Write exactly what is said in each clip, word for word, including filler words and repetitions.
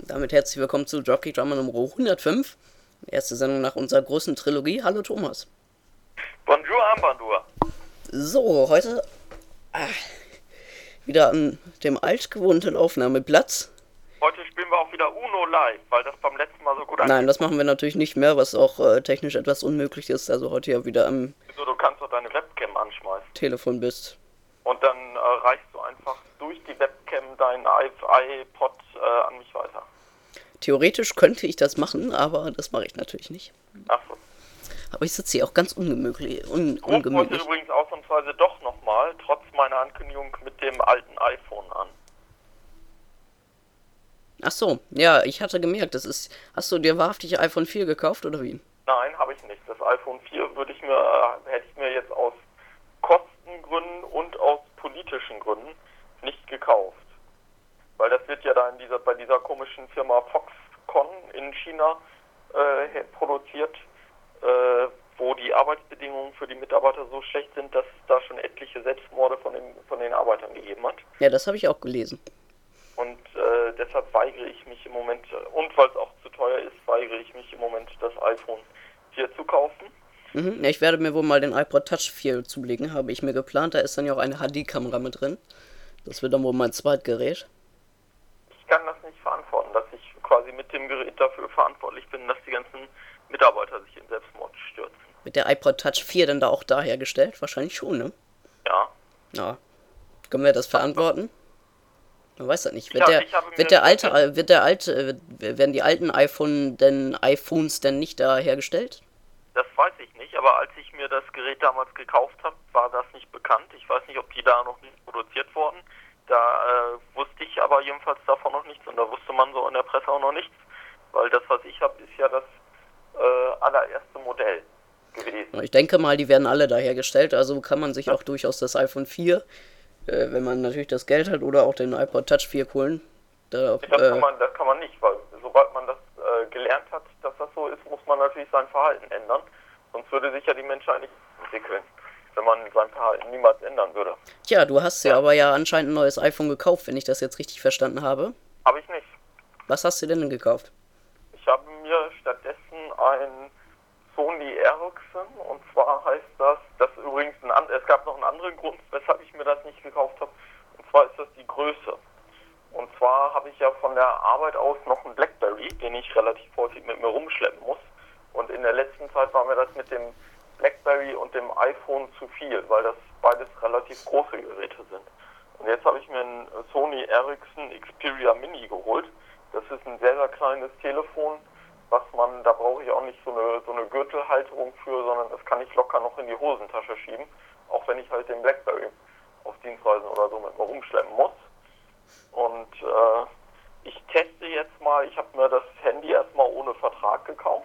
damit herzlich willkommen zu Dropkick Drummer Nummer hundertfünf. Erste Sendung nach unserer großen Trilogie. Hallo Thomas. Bonjour Armbandur. So, heute ah, wieder an dem altgewohnten Aufnahmeplatz. Heute spielen wir auch wieder Uno live, weil das beim letzten Mal so gut Nein, das machen wir natürlich nicht mehr, was auch äh, technisch etwas unmöglich ist. Also heute ja wieder am Wieso, du kannst doch deine Webcam anschmeißen. Telefon bist. Und dann äh, reichst du einfach durch die Webcam dein iPod äh, an mich weiter. Theoretisch könnte ich das machen, aber das mache ich natürlich nicht. Ach so. Aber ich sitze hier auch ganz ungemütlich. Un Ich rufe heute ungemütlich. übrigens ausnahmsweise doch nochmal, trotz meiner Ankündigung, mit dem alten iPhone an. Ach so, ja, ich hatte gemerkt, das ist. Hast du dir wahrhaftig iPhone vier gekauft oder wie? Nein, habe ich nicht. Das iPhone vier würde ich mir, äh, hätte ich mir jetzt aus Kostengründen und aus politischen Gründen nicht gekauft. Weil das wird ja da in dieser, bei dieser komischen Firma Foxconn in China äh, produziert, äh, wo die Arbeitsbedingungen für die Mitarbeiter so schlecht sind, dass es da schon etliche Selbstmorde von den, von den Arbeitern gegeben hat. Ja, das habe ich auch gelesen. Und äh, deshalb weigere ich mich im Moment, und weil es auch zu teuer ist, weigere ich mich im Moment, das iPhone vier zu kaufen. Mhm, ja, ich werde mir wohl mal den iPod Touch vier zulegen, habe ich mir geplant. Da ist dann ja auch eine H D-Kamera mit drin. Das wird dann wohl mein Zweitgerät. Ich kann das nicht verantworten, dass ich quasi mit dem Gerät dafür verantwortlich bin, dass die ganzen Mitarbeiter sich in Selbstmord stürzen. Wird der iPod Touch vier dann da auch da hergestellt? Wahrscheinlich schon, ne? Ja. Ja. Können wir das verantworten? Man weiß das nicht. Wird Ja, der, ich habe mir wird der das- alte, wird der alte, äh, werden die alten iPhone denn, iPhones denn nicht da hergestellt? Das weiß ich nicht, aber als ich mir das Gerät damals gekauft habe, war das nicht bekannt. Ich weiß nicht, ob die da noch nicht produziert wurden. Da äh, wusste ich aber jedenfalls davon noch nichts und da wusste man so in der Presse auch noch nichts, weil das, was ich habe, ist ja das äh, allererste Modell gewesen. Ich denke mal, die werden alle da hergestellt, also kann man sich auch durchaus das iPhone vier, äh, wenn man natürlich das Geld hat, oder auch den iPod Touch vier holen. Da, Das, äh, kann man, das kann man nicht, weil sobald man das äh, gelernt hat, dass das so ist, muss man natürlich sein Verhalten ändern. Sonst würde sich ja die Menschheit nicht entwickeln, wenn man sein Verhalten niemals ändern würde. Tja, du hast ja Ja. aber ja anscheinend ein neues iPhone gekauft, wenn ich das jetzt richtig verstanden habe. Habe ich nicht. Was hast du denn gekauft? Ich habe mir stattdessen ein Sony Ericsson, und zwar heißt das, das ist übrigens ein, an- es gab noch einen anderen Grund, weshalb ich mir das nicht gekauft habe, und zwar ist das die Größe. Und zwar habe ich ja von der Arbeit aus noch einen BlackBerry, den ich relativ häufig mit mir rumschleppen muss. Und in der letzten Zeit war mir das mit dem BlackBerry und dem iPhone zu viel, weil das beides relativ große Geräte sind. Und jetzt habe ich mir einen Sony Ericsson Xperia Mini geholt. Das ist ein sehr, sehr kleines Telefon, was man, da brauche ich auch nicht so eine, so eine Gürtelhalterung für, sondern das kann ich locker noch in die Hosentasche schieben, auch wenn ich halt den BlackBerry auf Dienstreisen oder so mit mir rumschleppen muss. Und äh, ich teste jetzt mal, ich habe mir das Handy erstmal ohne Vertrag gekauft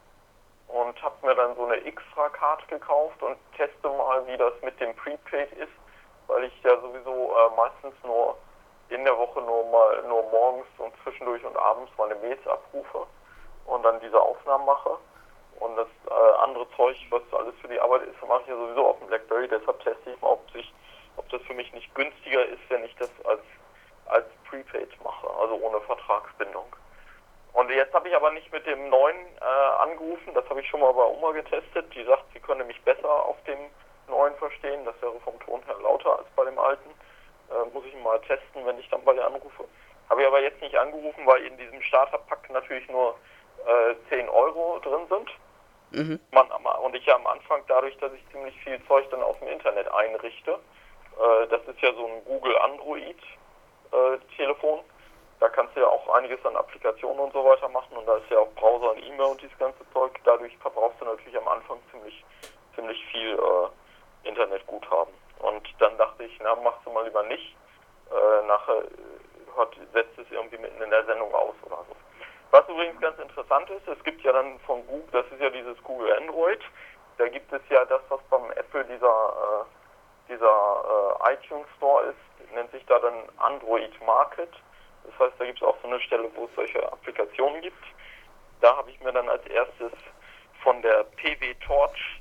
und habe mir dann so eine Extra-Card gekauft und teste mal, wie das mit dem Prepaid ist, weil ich ja sowieso äh, meistens nur in der Woche nur mal nur morgens und zwischendurch und abends meine Mails abrufe und dann diese Aufnahmen mache. Und das äh, andere Zeug, was alles für die Arbeit ist, mache ich ja sowieso auf dem BlackBerry. Deshalb teste ich mal, ob, sich, ob das für mich nicht günstiger ist, wenn ich das als, als Prepaid mache, also ohne Vertragsbindung. Und jetzt habe ich aber nicht mit dem neuen äh, angerufen, das habe ich schon mal bei Oma getestet. Die sagt, sie könne mich besser auf dem neuen verstehen. Das wäre vom Ton her lauter als bei dem alten. Äh, muss ich mal testen, wenn ich dann bei ihr anrufe. Habe ich aber jetzt nicht angerufen, weil in diesem Starterpack natürlich nur äh, zehn Euro drin sind. Mhm. Man, und ich ja am Anfang, dadurch, dass ich ziemlich viel Zeug dann auf dem Internet einrichte, äh, das ist ja so ein Google Android äh, Telefon, da kannst du ja auch einiges an Applikationen und so weiter machen und da ist ja auch Browser und E-Mail und dieses ganze Zeug. Dadurch verbrauchst du natürlich am Anfang ziemlich, ziemlich viel äh, Internetguthaben. Und dann dachte ich, na, machst du mal lieber nicht. Äh, nachher hört, setzt es irgendwie mitten in der Sendung aus oder so. Was übrigens ganz interessant ist, es gibt ja dann von Google, das ist ja dieses Google Android, da gibt es ja das, was beim Apple dieser, äh, dieser äh, iTunes Store ist, nennt sich da dann Android Market. Das heißt, da gibt es auch so eine Stelle, wo es solche Applikationen gibt. Da habe ich mir dann als erstes von der P W Torch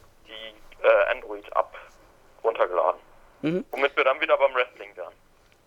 die äh, Android-App runtergeladen. Mhm. Womit wir dann wieder beim Wrestling wären.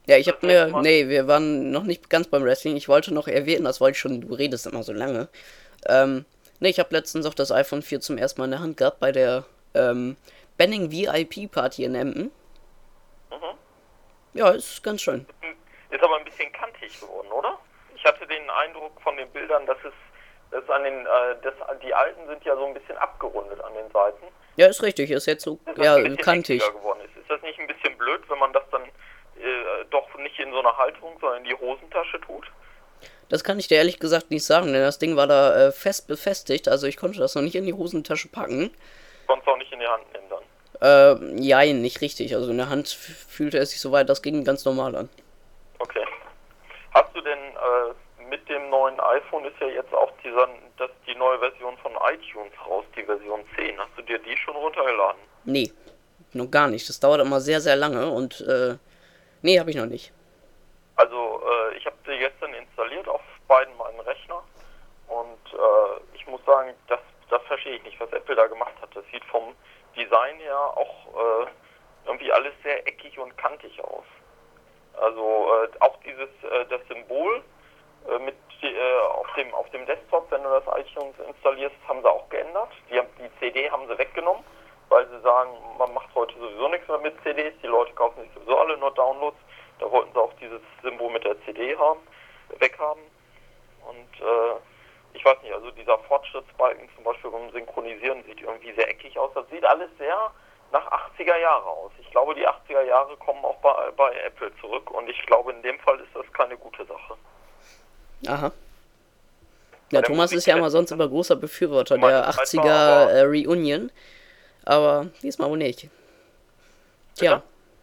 Ja, ich hab Das letzte mir, Mal- nee, wir waren noch nicht ganz beim Wrestling. Ich wollte noch erwähnen, das wollte ich schon, du redest immer so lange. Ähm, nee, ich habe letztens auch das iPhone vier zum ersten Mal in der Hand gehabt bei der ähm, Benning V I P Party in Emden. Mhm. Ja, ist ganz schön. Ist aber ein bisschen kantig geworden, oder? Ich hatte den Eindruck von den Bildern, dass es, dass an den, äh, dass, die alten sind ja so ein bisschen abgerundet an den Seiten. Ja, ist richtig, ist jetzt so, Dass das ja, ein bisschen kantig. eckiger geworden ist. Ist das nicht ein bisschen blöd, wenn man das dann äh, doch nicht in so einer Halterung, sondern in die Hosentasche tut? Das kann ich dir ehrlich gesagt nicht sagen, denn das Ding war da äh, fest befestigt, also ich konnte das noch nicht in die Hosentasche packen. Sonst auch nicht in die Hand nehmen dann. Äh, jein, nicht richtig. Also in der Hand f- fühlte es sich soweit, das ging ganz normal an. Okay. Hast du denn äh, mit dem neuen iPhone ist ja jetzt auch dieser, das, die neue Version von iTunes raus, die Version zehn. Hast du dir die schon runtergeladen? Nee, noch gar nicht. Das dauert immer sehr, sehr lange und, äh, nee, habe ich noch nicht. Also äh, ich habe die gestern installiert auf beiden meinen Rechner und äh, ich muss sagen, das, das verstehe ich nicht, was Apple da gemacht hat. Das sieht vom Design her auch äh, irgendwie alles sehr eckig und kantig aus. Also äh, auch dieses äh, das Symbol äh, mit äh, auf dem auf dem Desktop, wenn du das iTunes installierst, haben sie auch geändert. Die, haben, die C D haben sie weggenommen, weil sie sagen, man macht heute sowieso nichts mehr mit C Ds. Die Leute kaufen sich sowieso alle nur Downloads. Da wollten sie auch dieses Symbol mit der C D haben, weghaben. Und äh, ich weiß nicht, also dieser Fortschrittsbalken zum Beispiel beim Synchronisieren sieht irgendwie sehr eckig aus. Das sieht alles sehr nach achtziger Jahre aus. Ich glaube, die achtziger Jahre kommen auch bei, bei Apple zurück und ich glaube, in dem Fall ist das keine gute Sache. Aha. Ja, der Thomas Musik ist ja immer jetzt- sonst immer großer Befürworter Meine der Zeit war achtziger aber- äh, Reunion, aber diesmal wohl nicht. Tja,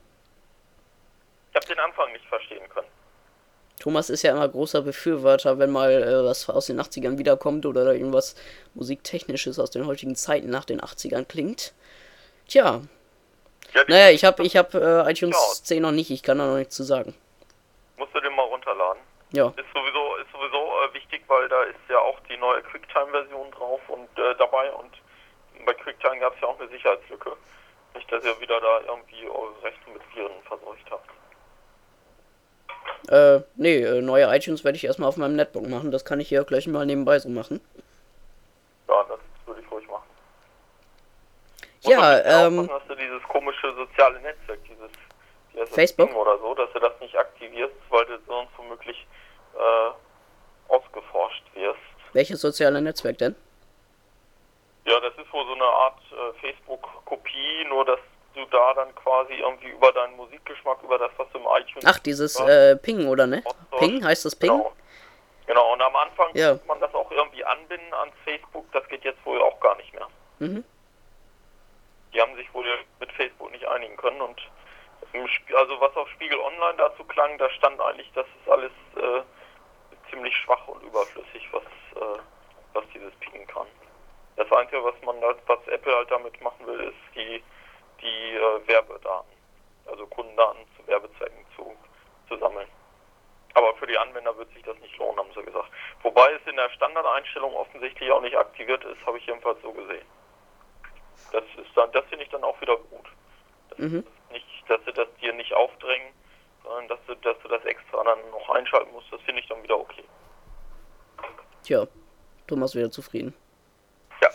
Ich habe den Anfang nicht verstehen können. Thomas ist ja immer großer Befürworter, wenn mal äh, was aus den achtzigern wiederkommt oder da irgendwas Musiktechnisches aus den heutigen Zeiten nach den achtzigern klingt. Tja, Ja, die naja, Musik ich habe ich hab, äh, iTunes Ja. zehn noch nicht, ich kann da noch nichts zu sagen. musst du den mal runterladen. Ja, Ist sowieso, ist sowieso äh, wichtig, weil da ist ja auch die neue QuickTime-Version drauf und äh, dabei und bei QuickTime gab es ja auch eine Sicherheitslücke. Nicht, dass ihr wieder da irgendwie eure Rechte mit Viren verseucht habt. äh, nee, äh, neue iTunes werde ich erstmal auf meinem Netbook machen, das kann ich hier gleich mal nebenbei so machen. Ja, das würde ich ruhig machen. Ja, Musst du ein bisschen ähm, aufpassen, dass du dieses komische soziale Netzwerk, dieses wie heißt das, Facebook? Ding oder so, dass du das nicht aktivierst, weil du sonst womöglich äh, ausgeforscht wirst. Welches soziale Netzwerk denn? Ja, das ist wohl so eine Art äh, Facebook-Kopie, nur dass du da dann quasi irgendwie über deinen Musikgeschmack, über das, was du im iTunes... Ach, dieses Ja. äh, Ping, oder ne? Ping, heißt das Ping? Genau. Genau, und am Anfang Ja. konnte man das auch irgendwie anbinden ans Facebook, das geht jetzt wohl auch gar nicht mehr. Mhm. Die haben sich wohl mit Facebook nicht einigen können und im Sp- also was auf Spiegel Online dazu klang, da stand eigentlich, das ist alles äh, ziemlich schwach und überflüssig, was, äh, was dieses Pingen kann. Das Einzige, was man da, was Apple halt damit machen will, ist die, die äh, Werbedaten, also Kundendaten zu Werbezwecken zu, zu sammeln. Aber für die Anwender wird sich das nicht lohnen, haben sie gesagt. Wobei es in der Standardeinstellung offensichtlich auch nicht aktiviert ist, habe ich jedenfalls so gesehen. Das ist dann, das finde ich dann auch wieder gut. Das Mhm. ist nicht, dass sie das dir nicht aufdrängen, sondern dass du, dass du das extra dann noch einschalten musst, das finde ich dann wieder okay. Tja, Thomas wieder zufrieden. Ja.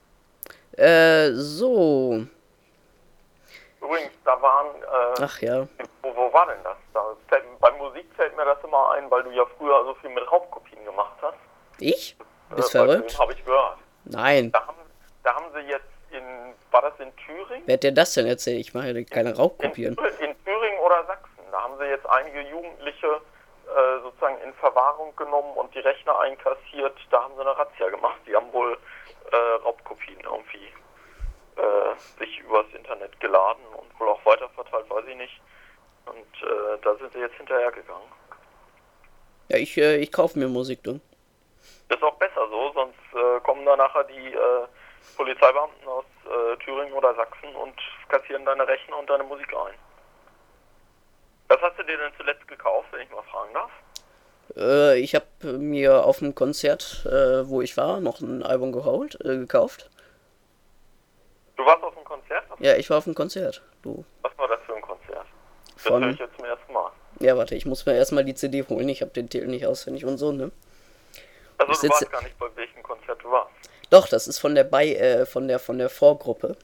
Äh, so. Übrigens, da waren, äh, Ach ja. wo, wo war denn das? Da fällt, bei Musik fällt mir das immer ein, weil du ja früher so viel mit Raubkopien gemacht hast. Ich? Bist Äh, bei verrückt? Film habe ich gehört. Nein. Da haben, da haben sie jetzt in, war das in Thüringen? Wer hat dir das denn erzählt? Ich mache ja keine In, Raubkopien. Thür- in Thüringen oder Sachsen. Da haben sie jetzt einige Jugendliche äh, sozusagen in Verwahrung genommen und die Rechner einkassiert. Da haben sie eine Razzia gemacht. Die haben wohl äh, Raubkopien irgendwie äh, sich übers Internet geladen und wohl auch weiterverteilt, weiß ich nicht. Und äh, da sind sie jetzt hinterhergegangen. Ja, ich, äh, ich kaufe mir Musik, du. Das ist auch besser so, sonst äh, kommen da nachher die äh, Polizeibeamten aus äh, Thüringen oder Sachsen und kassieren deine Rechner und deine Musik ein. Was hast du dir denn zuletzt gekauft, wenn ich mal fragen darf? Äh, ich habe mir auf dem Konzert, äh, wo ich war, noch ein Album geholt, äh, gekauft. Du warst auf einem Konzert? Ja, ich war auf dem Konzert. Du. Was war das für ein Konzert? Das Von- höre ich jetzt zum ersten Mal. Ja, warte, ich muss mir erstmal die C D holen. Ich habe den Titel nicht auswendig und so, ne? Also Ich du sitze- warst gar nicht, bei welchem Konzert du warst. Doch, das ist von der bei äh, von der von der Vorgruppe.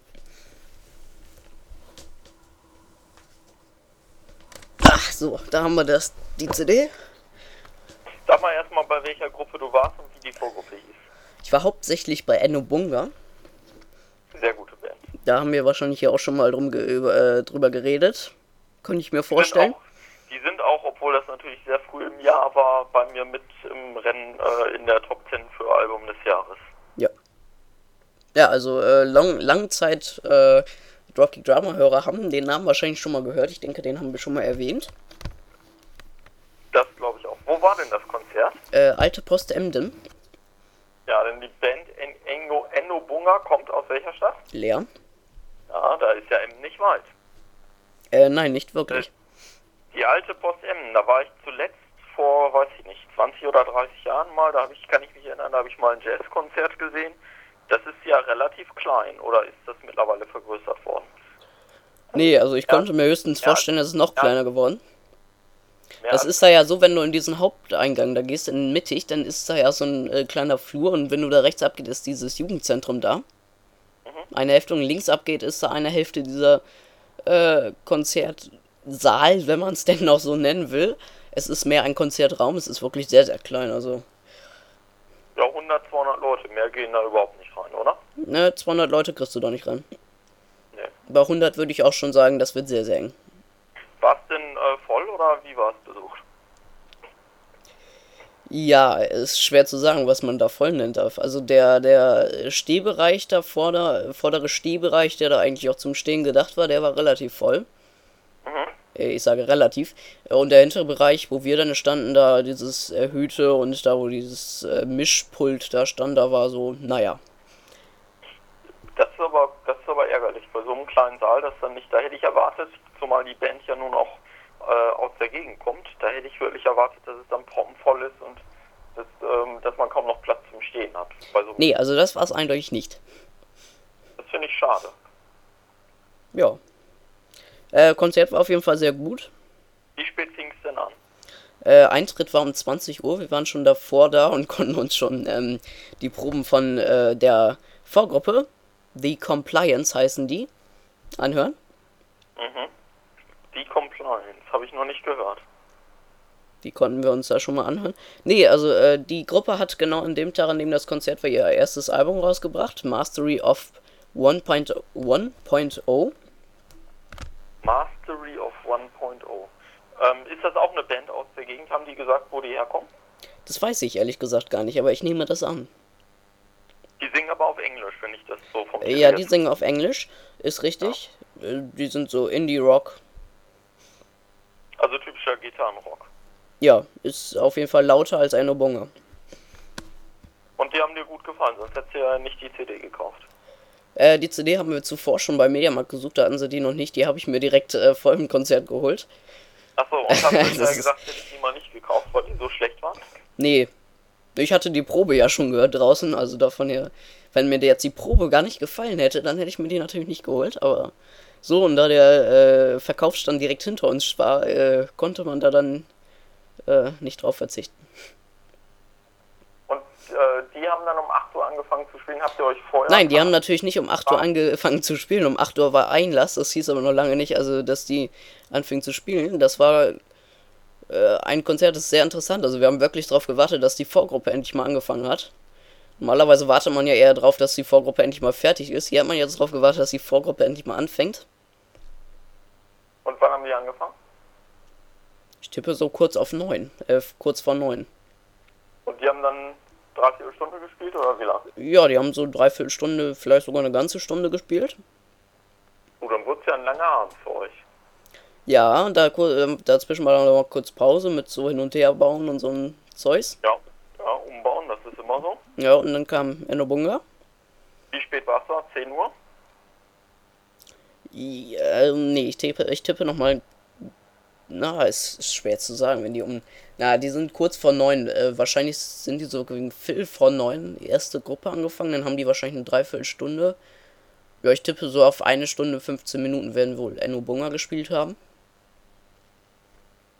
Ach so, da haben wir das die C D. Sag mal erstmal, bei welcher Gruppe du warst und wie die Vorgruppe hieß. Ich war hauptsächlich bei Enno Bunga. Sehr gute Band. Da haben wir wahrscheinlich ja auch schon mal drum ge über, äh, drüber geredet. Könnte ich mir vorstellen. Die sind, auch, die sind auch, obwohl das natürlich sehr früh im Jahr war, bei mir mit im Rennen äh, in der Top zehn für Album des Jahres. Ja. Ja, also äh, lang, Langzeit äh, Dropkick Drama Hörer haben den Namen wahrscheinlich schon mal gehört. Ich denke, den haben wir schon mal erwähnt. Das glaube ich auch. Wo war denn das Konzert? Äh, Alte Post Emden. Ja, denn die Band en Engo Enno Bunga kommt aus welcher Stadt? Leer. Ja, da ist ja Emden nicht weit. Äh, nein, nicht wirklich. Die alte Post Emden, da war ich zuletzt vor, weiß ich nicht, zwanzig oder dreißig Jahren mal, da habe ich, kann ich mich erinnern, da habe ich mal ein Jazzkonzert gesehen. Das ist ja relativ klein, oder ist das mittlerweile vergrößert worden? Nee, also ich Ja. konnte mir höchstens Ja. vorstellen, es ist noch Ja. kleiner geworden. Mehr Das als- ist da ja so, wenn du in diesen Haupteingang da gehst, in mittig, dann ist da ja so ein äh, kleiner Flur und wenn du da rechts abgeht, ist dieses Jugendzentrum da. Eine Hälfte und links abgeht, ist da eine Hälfte dieser äh, Konzertsaal, wenn man es denn noch so nennen will. Es ist mehr ein Konzertraum, es ist wirklich sehr, sehr klein, also Ja, hundert, zweihundert Leute, mehr gehen da überhaupt nicht rein, oder? ne, zweihundert Leute kriegst du da nicht rein. Nee. Bei hundert würde ich auch schon sagen, das wird sehr, sehr eng. War es denn äh, voll oder wie war es besucht? Ja, ist schwer zu sagen, was man da voll nennen darf. Also der, der Stehbereich da, vorder, vordere Stehbereich, der da eigentlich auch zum Stehen gedacht war, der war relativ voll. Äh, Ich sage relativ. Und der hintere Bereich, wo wir dann standen, da dieses Erhöhte und da, wo dieses äh, Mischpult da stand, da war so, naja. Das ist aber, das ist aber ärgerlich, bei so einem kleinen Saal, das dann nicht, da hätte ich erwartet, zumal die Band ja nun auch äh, aus der Gegend kommt, da hätte ich wirklich erwartet, dass es dann proppenvoll ist und dass, ähm, dass man kaum noch Platz zum Stehen hat. Bei so, Nee, also das war es eindeutig nicht. Das finde ich schade. Ja. Äh, Konzert war auf jeden Fall sehr gut. Wie spät fing es denn an? Äh, Eintritt war um zwanzig Uhr, wir waren schon davor da und konnten uns schon ähm, die Proben von äh, der Vorgruppe, The Compliance heißen die, anhören. Mhm. Die Compliance, habe ich noch nicht gehört. Die konnten wir uns da schon mal anhören. Nee, also äh, die Gruppe hat genau an dem Tag, an dem das Konzert war, ihr erstes Album rausgebracht, Mastery of eins Punkt null. Mastery of eins Punkt null. Ähm, ist das auch eine Band aus der Gegend? Haben die gesagt, wo die herkommen? Das weiß ich ehrlich gesagt gar nicht, aber ich nehme das an. Die singen aber auf Englisch, wenn ich das so vom Äh, Ja, die singen auf Englisch, ist richtig. Äh, Die sind so Indie-Rock. Also typischer Gitarrenrock. Ja, ist auf jeden Fall lauter als Enno Bunga. Und die haben dir gut gefallen, sonst hättest du ja nicht die C D gekauft. Äh, die C D haben wir zuvor schon bei Mediamarkt gesucht, da hatten sie die noch nicht. Die habe ich mir direkt äh, vor dem Konzert geholt. Achso, und hast du Das hinterher ist- gesagt, hätte ich die mal nicht gekauft, weil die so schlecht waren? Nee, ich hatte die Probe ja schon gehört draußen, also davon her, wenn mir jetzt die Probe gar nicht gefallen hätte, dann hätte ich mir die natürlich nicht geholt, aber so, und da der äh, Verkaufsstand direkt hinter uns war, äh, konnte man da dann äh, nicht drauf verzichten. Und äh, die haben dann um acht Uhr angefangen zu spielen. Habt ihr euch vorher... Nein, die haben natürlich nicht um acht Uhr angefangen zu spielen, um acht Uhr war Einlass, das hieß aber noch lange nicht, also dass die anfingen zu spielen, das war äh, ein Konzert, das ist sehr interessant, also wir haben wirklich darauf gewartet, dass die Vorgruppe endlich mal angefangen hat. Normalerweise wartet man ja eher darauf, dass die Vorgruppe endlich mal fertig ist, hier hat man jetzt darauf gewartet, dass die Vorgruppe endlich mal anfängt. Und wann haben die angefangen? Ich tippe so kurz auf neun, äh, kurz vor neun. Und die haben dann dreiviertel Stunde gespielt oder wie lange? Ja, die haben so dreiviertel Stunde, vielleicht sogar eine ganze Stunde gespielt. Oh, dann wurde es ja ein langer Abend für euch. Ja, und da, kur- ähm, dazwischen war dann noch mal kurz Pause mit so hin und her bauen und so ein Zeugs. Ja, ja, umbauen, das ist immer so. Ja, und dann kam Enno Bunga. Wie spät war es da? zehn Uhr? Ja, nee, ich tippe, ich tippe nochmal. Na, ist, ist schwer zu sagen, wenn die um. Na, die sind kurz vor neun. Äh, wahrscheinlich sind die so gegen Viertel vor neun die erste Gruppe angefangen. Dann haben die wahrscheinlich eine Dreiviertelstunde. Ja, ich tippe so auf eine Stunde, fünfzehn Minuten werden wohl Enno Bunga gespielt haben.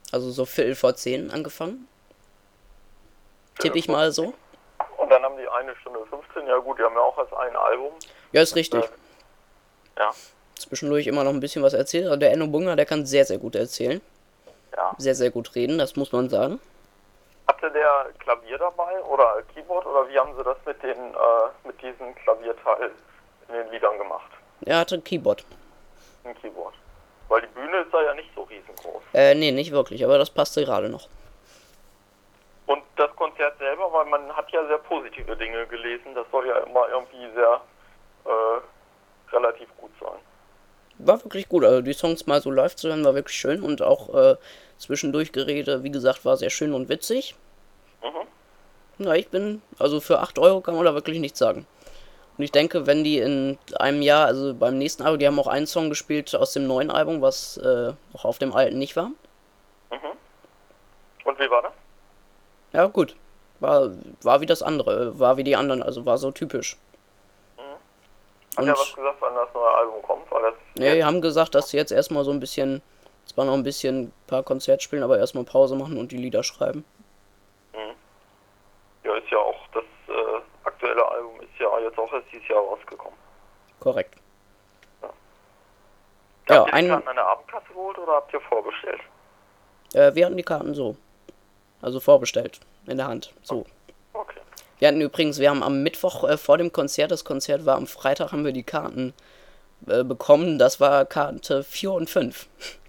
Also so Viertel vor zehn angefangen. Tippe ich mal so. Und dann haben die eine Stunde fünfzehn, ja gut, die haben ja auch als ein Album. Ja, ist richtig. Äh, ja. Zwischendurch immer noch ein bisschen was erzählt. Also der Enno Bunga, der kann sehr, sehr gut erzählen. Ja. Sehr, sehr gut reden, das muss man sagen. Hatte der Klavier dabei oder Keyboard oder wie haben sie das mit den äh, mit diesem Klavierteil in den Liedern gemacht? Er hatte ein Keyboard. Ein Keyboard. Weil die Bühne ist da ja nicht so riesengroß. Äh, nee, nicht wirklich, aber das passte gerade noch. Und das Konzert selber, weil man hat ja sehr positive Dinge gelesen, das soll ja immer irgendwie sehr äh, relativ gut sein. War wirklich gut, also die Songs mal so live zu hören, war wirklich schön und auch äh, zwischendurch Gerede, wie gesagt, war sehr schön und witzig. Mhm. Ja, ich bin, also für acht Euro kann man da wirklich nichts sagen. Und ich denke, wenn die in einem Jahr, also beim nächsten Album, die haben auch einen Song gespielt aus dem neuen Album, was äh, auch auf dem alten nicht war. Mhm. Und wie war das? Ja, gut. War, war wie das andere, war wie die anderen, also war so typisch. Hat er was gesagt, wann das neue Album kommt? Weil das nee, die haben gesagt, dass sie jetzt erstmal so ein bisschen, zwar noch ein bisschen ein paar Konzerte spielen, aber erstmal Pause machen und die Lieder schreiben. Mhm. Ja, ist ja auch, das äh, aktuelle Album ist ja jetzt auch erst dieses Jahr rausgekommen. Korrekt. Ja, Ja, habt ihr die ein, Karten an der Abendkasse geholt oder habt ihr vorbestellt? äh, wir hatten die Karten so. Also vorbestellt, in der Hand, so. Okay. Wir hatten übrigens, wir haben am Mittwoch äh, vor dem Konzert, das Konzert war am Freitag, haben wir die Karten äh, bekommen. Das war Karte vier und fünf.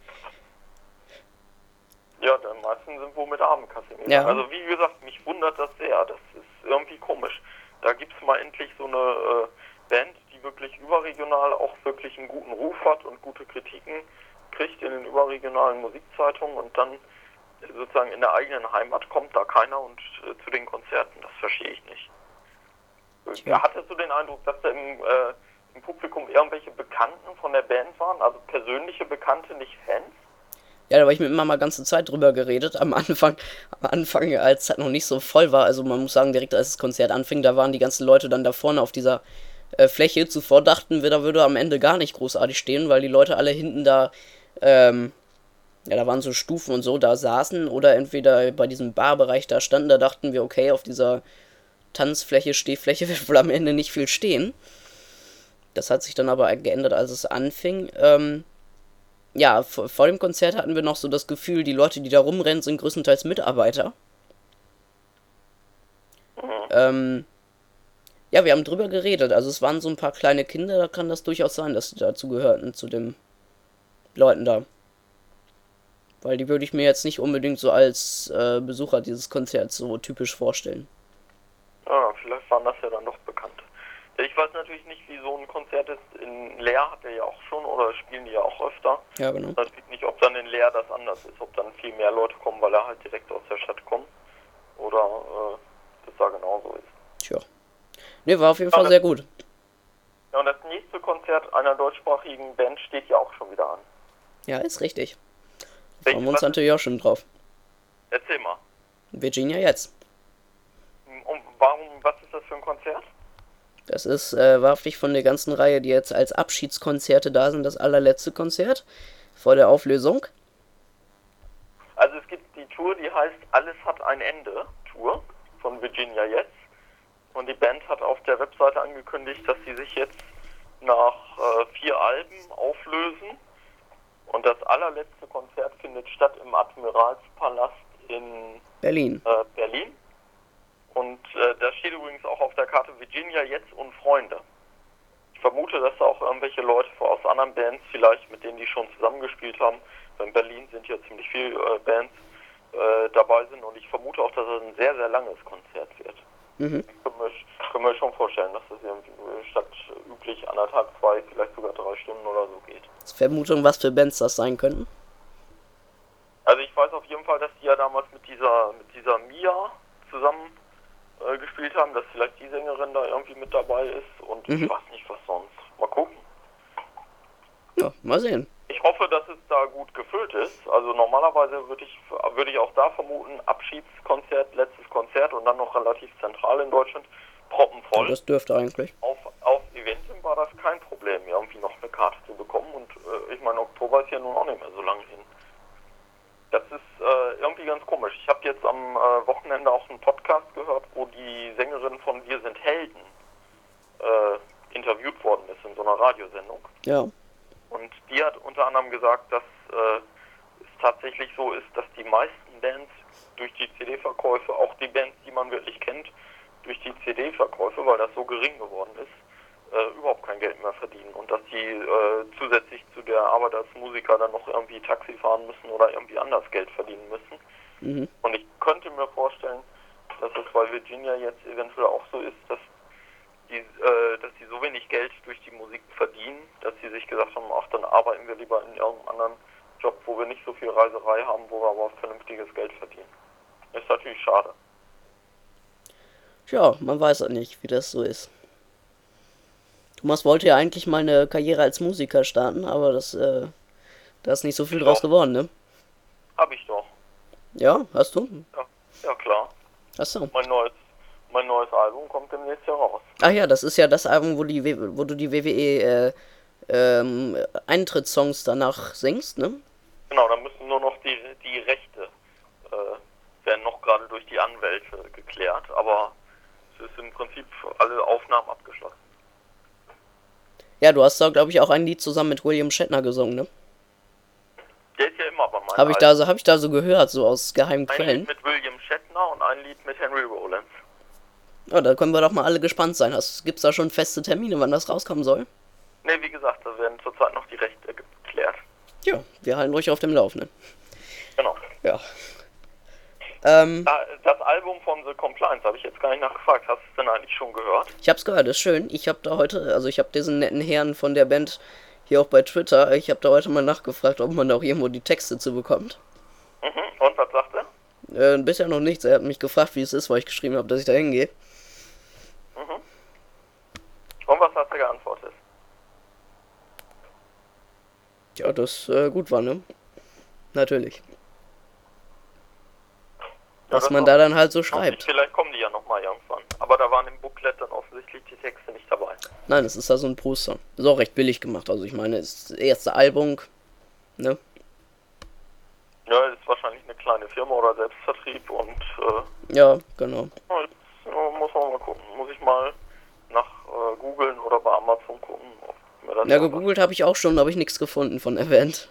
Ja, die meisten sind wohl mit Abendkasse gegangen. Ja. Also wie gesagt, mich wundert das sehr. Das ist irgendwie komisch. Da gibt es mal endlich so eine äh, Band, die wirklich überregional auch wirklich einen guten Ruf hat und gute Kritiken kriegt in den überregionalen Musikzeitungen und dann sozusagen in der eigenen Heimat kommt da keiner und äh, zu den Konzerten. Das verstehe ich nicht. Tja. Hattest du den Eindruck, dass da im, äh, im Publikum irgendwelche Bekannten von der Band waren? Also persönliche Bekannte, nicht Fans? Ja, da habe ich mit Mama ganze Zeit drüber geredet. Am Anfang, am Anfang, als es halt noch nicht so voll war, also man muss sagen, direkt als das Konzert anfing, da waren die ganzen Leute dann da vorne auf dieser äh, Fläche. Zuvor dachten wir, da würde am Ende gar nicht großartig stehen, weil die Leute alle hinten da, ähm, ja, da waren so Stufen und so, da saßen oder entweder bei diesem Barbereich da standen, da dachten wir, okay, auf dieser Tanzfläche, Stehfläche wird wohl am Ende nicht viel stehen. Das hat sich dann aber geändert, als es anfing. Ähm, ja, vor, vor dem Konzert hatten wir noch so das Gefühl, die Leute, die da rumrennen, sind größtenteils Mitarbeiter. Ähm, ja, wir haben drüber geredet. Also es waren so ein paar kleine Kinder, da kann das durchaus sein, dass die dazu gehörten, zu den Leuten da. Weil die würde ich mir jetzt nicht unbedingt so als äh, Besucher dieses Konzerts so typisch vorstellen. Ja, vielleicht waren das ja dann doch bekannt. Ich weiß natürlich nicht, wie so ein Konzert ist. In Leer hat er ja auch schon, oder spielen die ja auch öfter. Ja, genau. Ich weiß natürlich nicht, ob dann in Leer das anders ist, ob dann viel mehr Leute kommen, weil er halt direkt aus der Stadt kommt. Oder äh, das da genauso ist. Tja. Ne, war auf jeden Fall sehr gut. Ja, und das nächste Konzert einer deutschsprachigen Band steht ja auch schon wieder an. Ja, ist richtig. Da Welches- freuen wir uns was- natürlich auch schon drauf. Erzähl mal. Virginia jetzt. Und warum, was ist das für ein Konzert? Das ist äh, wahrhaftig von der ganzen Reihe, die jetzt als Abschiedskonzerte da sind, das allerletzte Konzert vor der Auflösung. Also es gibt die Tour, die heißt Alles hat ein Ende, Tour von Virginia jetzt. Und die Band hat auf der Webseite angekündigt, dass sie sich jetzt nach äh, vier Alben auflösen. Und das allerletzte Konzert findet statt im Admiralspalast in Berlin. äh, Berlin. Und äh, da steht übrigens auch auf der Karte Virginia jetzt und Freunde. Ich vermute, dass da auch irgendwelche Leute aus anderen Bands, vielleicht mit denen die schon zusammengespielt haben, weil in Berlin sind ja ziemlich viele äh, Bands äh, dabei sind. Und ich vermute auch, dass es ein sehr, sehr langes Konzert wird. Mhm. Ich kann mir, kann mir schon vorstellen, dass das irgendwie statt üblich anderthalb, zwei, vielleicht sogar drei Stunden oder so geht. Das ist Vermutung, was für Bands das sein könnten. Also ich weiß auf jeden Fall, dass die ja damals mit dieser mit dieser Mia zusammen äh, gespielt haben, dass vielleicht die Sängerin da irgendwie mit dabei ist und Mhm. ich weiß nicht, was sonst. Mal gucken. Ja, mal sehen. Ich hoffe, dass es da gut gefüllt ist. Also normalerweise würde ich würde ich auch da vermuten, Abschiedskonzert, letztes Konzert und dann noch relativ zentral in Deutschland, Ja, proppenvoll. das dürfte eigentlich. Auf, auf Eventim war das kein Problem, irgendwie noch eine Karte zu bekommen und äh, ich meine, Oktober ist ja nun auch nicht mehr so lange hin. Das ist, irgendwie ganz komisch. Ich habe jetzt am äh, Wochenende auch einen Podcast gehört, wo die Sängerin von Wir sind Helden äh, interviewt worden ist in so einer Radiosendung. Ja. Und die hat unter anderem gesagt, dass äh, es tatsächlich so ist, dass die meisten Bands durch die C D-Verkäufe, auch die Bands, die man wirklich kennt, durch die C D-Verkäufe, weil das so gering geworden ist, äh, überhaupt kein Geld mehr verdienen. Und dass die äh, zusätzlich zu der Arbeit als Musiker dann noch irgendwie Taxi fahren müssen oder irgendwie anders Geld verdienen müssen. Mhm. Und ich könnte mir vorstellen, dass es bei Virginia jetzt eventuell auch so ist, dass die, äh, dass sie so wenig Geld durch die Musik verdienen, dass sie sich gesagt haben, ach, dann arbeiten wir lieber in irgendeinem anderen Job, wo wir nicht so viel Reiserei haben, wo wir aber vernünftiges Geld verdienen. Ist natürlich schade. Tja, man weiß auch nicht, wie das so ist. Thomas wollte ja eigentlich mal eine Karriere als Musiker starten, aber das, äh, da ist nicht so viel Doch. draus geworden, ne? Hab ich doch. Ja, hast du? Ja, ja klar. Achso. Mein neues, mein neues Album kommt demnächst ja raus. Ach ja, das ist ja das Album, wo, die, W- wo du die W W E äh, ähm, Eintrittssongs danach singst, ne? Genau, da müssen nur noch die, die Rechte, äh, werden noch gerade durch die Anwälte geklärt, aber es ist im Prinzip alle Aufnahmen abgeschlossen. Ja, du hast da, glaube ich, auch ein Lied zusammen mit William Shatner gesungen, ne? Der ist ja immer bei meinem Habe ich, da so, hab ich da so gehört, so aus geheimen Ein Quellen. Lied mit William Shatner und ein Lied mit Henry Rollins. Ja, da können wir doch mal alle gespannt sein. Hast, gibt's da schon feste Termine, wann das rauskommen soll? Ne, wie gesagt, da werden zurzeit noch die Rechte geklärt. Ja, wir halten euch auf dem Laufenden. Genau. Ja. Ähm, Ah, Das Album von The Compliance habe ich jetzt gar nicht nachgefragt. Hast du es denn eigentlich schon gehört? ich hab's gehört, ist schön. Ich hab da heute, also ich hab diesen netten Herrn von der Band hier auch bei Twitter, ich hab da heute mal nachgefragt, ob man da auch irgendwo die Texte zu bekommt. Mhm. Und was sagt er? Äh, bisher noch nichts. Er hat mich gefragt, wie es ist, weil ich geschrieben habe, dass ich da hingehe. Mhm. Und was hast du geantwortet? Ja, das äh, gut war, ne? Natürlich. Ja, Was das man war- da dann halt so Noch nicht, schreibt. Vielleicht kommen die ja nochmal irgendwann. Aber da waren im Booklet dann offensichtlich die Texte nicht dabei. Nein, es ist da so ein Poster. Ist auch recht billig gemacht. Also ich meine, es ist das erste Album, ne? Ja, ist wahrscheinlich eine kleine Firma oder Selbstvertrieb und äh, Ja, genau. ja, jetzt äh, muss man mal gucken. Muss ich mal nach äh, googeln oder bei Amazon gucken. Ob mir das Ja, irgendwas- gegoogelt habe ich auch schon, da habe ich nichts gefunden von der Band.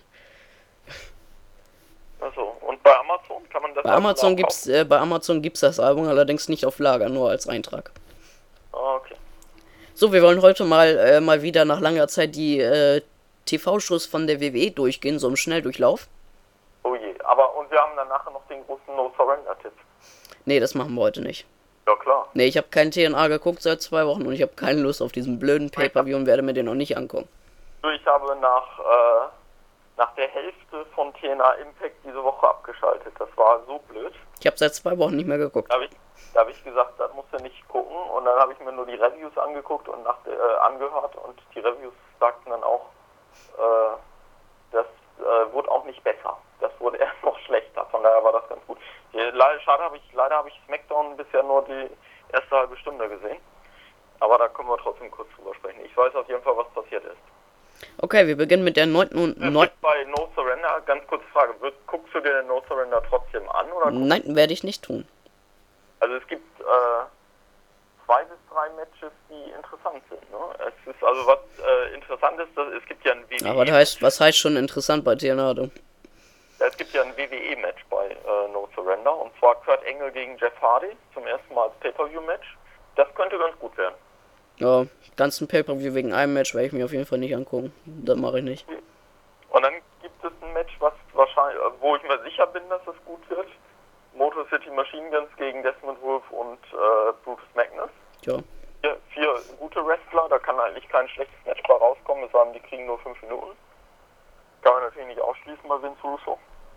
Achso, und bei Amazon kann man das Bei auch Amazon auch gibt's, äh, bei Amazon gibt's das Album allerdings nicht auf Lager, nur als Eintrag. kaufen? Ah, okay. So, wir wollen heute mal äh, mal wieder nach langer Zeit die äh, T V-Shows von der W W E durchgehen, so im Schnelldurchlauf. Oh je. Aber und wir haben dann nachher noch den großen No-Surrender-Tipp. Nee, das machen wir heute nicht. Ja klar. Nee, ich habe kein T N A geguckt seit zwei Wochen und ich habe keine Lust auf diesen blöden Pay-Per-View und werde mir den noch nicht angucken. Du, ich habe nach, äh, nach der Hälfte von T N A Impact diese Woche abgeschaltet. Das war so blöd. Ich habe seit zwei Wochen nicht mehr geguckt. Da habe ich, da hab ich gesagt, das musst du nicht gucken. Und dann habe ich mir nur die Reviews angeguckt und nach der, äh, angehört. Und die Reviews sagten dann auch, äh, das äh, wurde auch nicht besser. Das wurde erst noch schlechter. Von daher war das ganz gut. Die, leider schade habe ich, leider habe ich SmackDown bisher nur die erste halbe Stunde gesehen. Aber da können wir trotzdem kurz drüber sprechen. Ich weiß auf jeden Fall, was passiert ist. Okay, wir beginnen mit der neunten und Es neun. gibt bei No Surrender, ganz kurze Frage, wird, guckst du dir den No Surrender trotzdem an? Oder? Nein, werde ich nicht tun. Also es gibt äh, zwei bis drei Matches, die interessant sind. Ne? Es ist also was äh, interessant ist, dass, es gibt ja ein W W E. Aber das heißt, was heißt schon interessant bei T N A? Du? Es gibt ja ein W W E-Match bei äh, No Surrender und zwar Kurt Angle gegen Jeff Hardy zum ersten Mal als Pay-Per-View-Match. Das könnte ganz gut werden. Ja, ganzen Pay-Per-View wegen einem Match werde ich mir auf jeden Fall nicht angucken. Das mache ich nicht. Und dann gibt es ein Match, was wahrscheinlich, äh, wo ich mir sicher bin, dass es gut wird. Motor City Machine Guns gegen Desmond Wolf und äh, Brutus Magnus. Ja. Vier, vier gute Wrestler, da kann eigentlich kein schlechtes Match bei rauskommen, es sagen, die kriegen nur fünf Minuten. Kann man natürlich nicht ausschließen bei Vince Russo.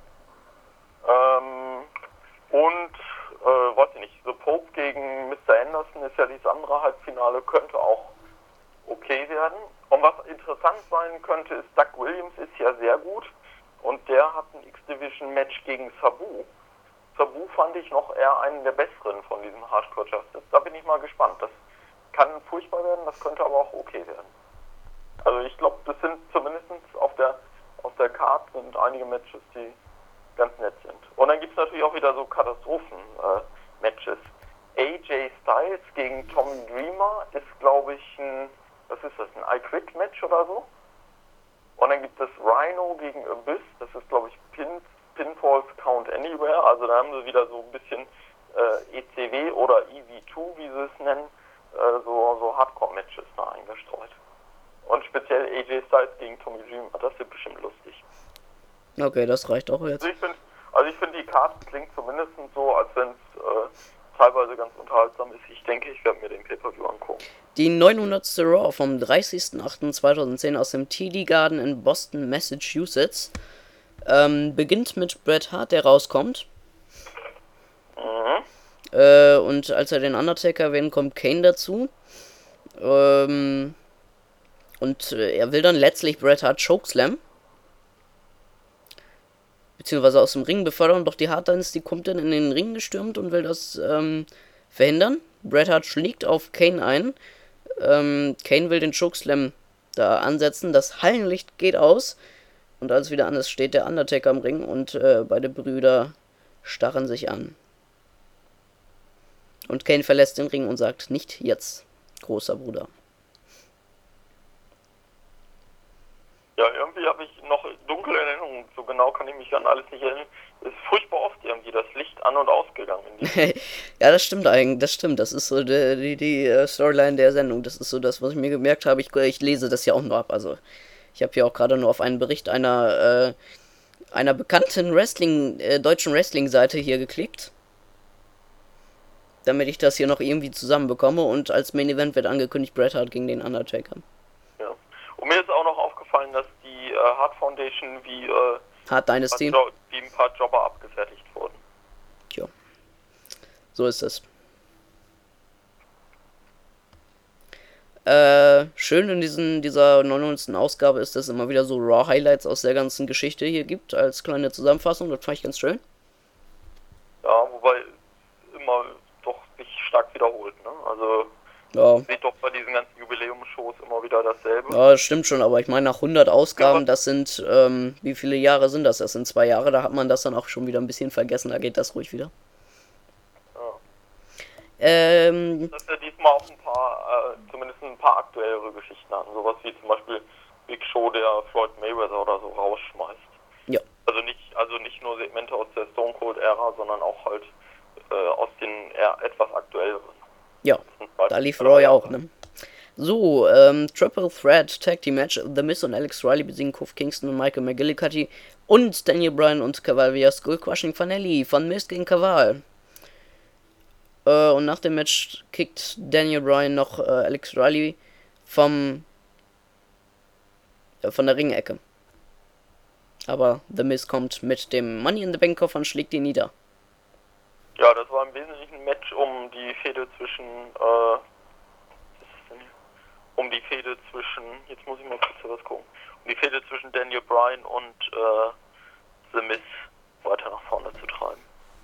Ähm, und, äh, weiß ich nicht, The Pope gegen Mister Anderson ist ja dieses andere Halbfinale, könnte auch okay werden. Und was interessant sein könnte, ist, Doug Williams ist ja sehr gut und der hat ein X-Division-Match gegen Sabu. Sabu fand ich noch eher einen der besseren von diesem Hardcore Justice. Da bin ich mal gespannt. Das kann furchtbar werden, das könnte aber auch okay werden. Also ich glaube, das sind zumindest auf der auf der Card sind einige Matches, die ganz nett sind. Und dann gibt es natürlich auch wieder so Katastrophen-Matches. Äh, A J Styles gegen Tommy Dreamer ist, glaube ich, ein, was ist das, ein I-Quit-Match oder so. Und dann gibt es Rhino gegen Abyss, das ist, glaube ich, Pin, Pinfalls Count Anywhere. Also da haben sie wieder so ein bisschen äh, E C W oder E V zwei, wie sie es nennen, äh, so, so Hardcore-Matches da eingestreut. Und speziell A J Styles gegen Tommy Dreamer, das wird bestimmt lustig. Okay, das reicht auch jetzt. Also ich finde, also ich finde die Karte klingt zumindest so, als wenn es äh, teilweise ganz unterhaltsam ist. Ich denke, ich werde mir den Pay-Per-View angucken. Die neunhundertste Raw vom dreißigsten achten zweitausendzehn aus dem T D Garden in Boston, Massachusetts ähm, beginnt mit Bret Hart, der rauskommt. Mhm. Äh, und als er den Undertaker erwähnt, kommt Kane dazu. Ähm, und äh, er will dann letztlich Bret Hart chokeslam. Beziehungsweise aus dem Ring befördern, doch die Hart Dynasty kommt dann in den Ring gestürmt und will das ähm, verhindern. Bret Hart schlägt auf Kane ein. Ähm, Kane will den Chokeslam da ansetzen, das Hallenlicht geht aus und als es wieder an ist, steht der Undertaker im Ring und äh, beide Brüder starren sich an. Und Kane verlässt den Ring und sagt, nicht jetzt, großer Bruder. Ja, irgendwie habe ich noch dunkle Erinnerungen, so genau kann ich mich an alles nicht erinnern. Es ist furchtbar oft irgendwie das Licht an- und ausgegangen. In ja, das stimmt eigentlich, das stimmt, das ist so die, die, die Storyline der Sendung, das ist so das, was ich mir gemerkt habe, ich, ich lese das ja auch nur ab, also ich habe hier auch gerade nur auf einen Bericht einer, äh, einer bekannten Wrestling, äh, deutschen Wrestling-Seite hier geklickt, damit ich das hier noch irgendwie zusammenbekomme und als Main Event wird angekündigt Bret Hart gegen den Undertaker. Ja. Und mir ist auch noch aufgefallen, dass die äh, Hart Foundation wie, äh, Hart Dynasty, jo- wie ein paar Jobber abgefertigt wurden. Tja, so ist es. Äh, schön in diesen, dieser neunundneunzigsten Ausgabe ist, dass es immer wieder so Raw-Highlights aus der ganzen Geschichte hier gibt, als kleine Zusammenfassung, das fand ich ganz schön. Ja, wobei immer doch sich stark wiederholt, ne? Also Ja, sieht doch bei diesen ganzen Jubiläumsshows immer wieder dasselbe. ja, das stimmt schon, aber ich meine, nach hundert Ausgaben, das sind, ähm, wie viele Jahre sind das? Das sind zwei Jahre, da hat man das dann auch schon wieder ein bisschen vergessen, da geht das ruhig wieder. Ja. Ähm, Dass er diesmal auch ein paar, äh, zumindest ein paar aktuellere Geschichten an. Sowas wie zum Beispiel Big Show, der Floyd Mayweather oder so rausschmeißt. ja. Also nicht, also nicht nur Segmente aus der Stone Cold Ära, sondern auch halt äh, aus den eher etwas aktuelleren. Ja, da lief Roy auch, ne? So, ähm, Triple Threat Tag Team Match. The Miz und Alex Riley besiegen Kofi Kingston und Michael McGillicuddy und Daniel Bryan und Caval via Skull Crushing Fanelli von Miz gegen Caval. Äh, und nach dem Match kickt Daniel Bryan noch äh, Alex Riley vom äh, von der Ringecke. Aber The Miz kommt mit dem Money in the Bank Koffer und schlägt ihn nieder. Ja, das war im Wesentlichen ein Match um die Fehde zwischen, äh, was ist das denn hier? Um die Fehde zwischen, jetzt muss ich mal kurz was gucken, um die Fehde zwischen Daniel Bryan und äh, The Miz weiter nach vorne zu treiben.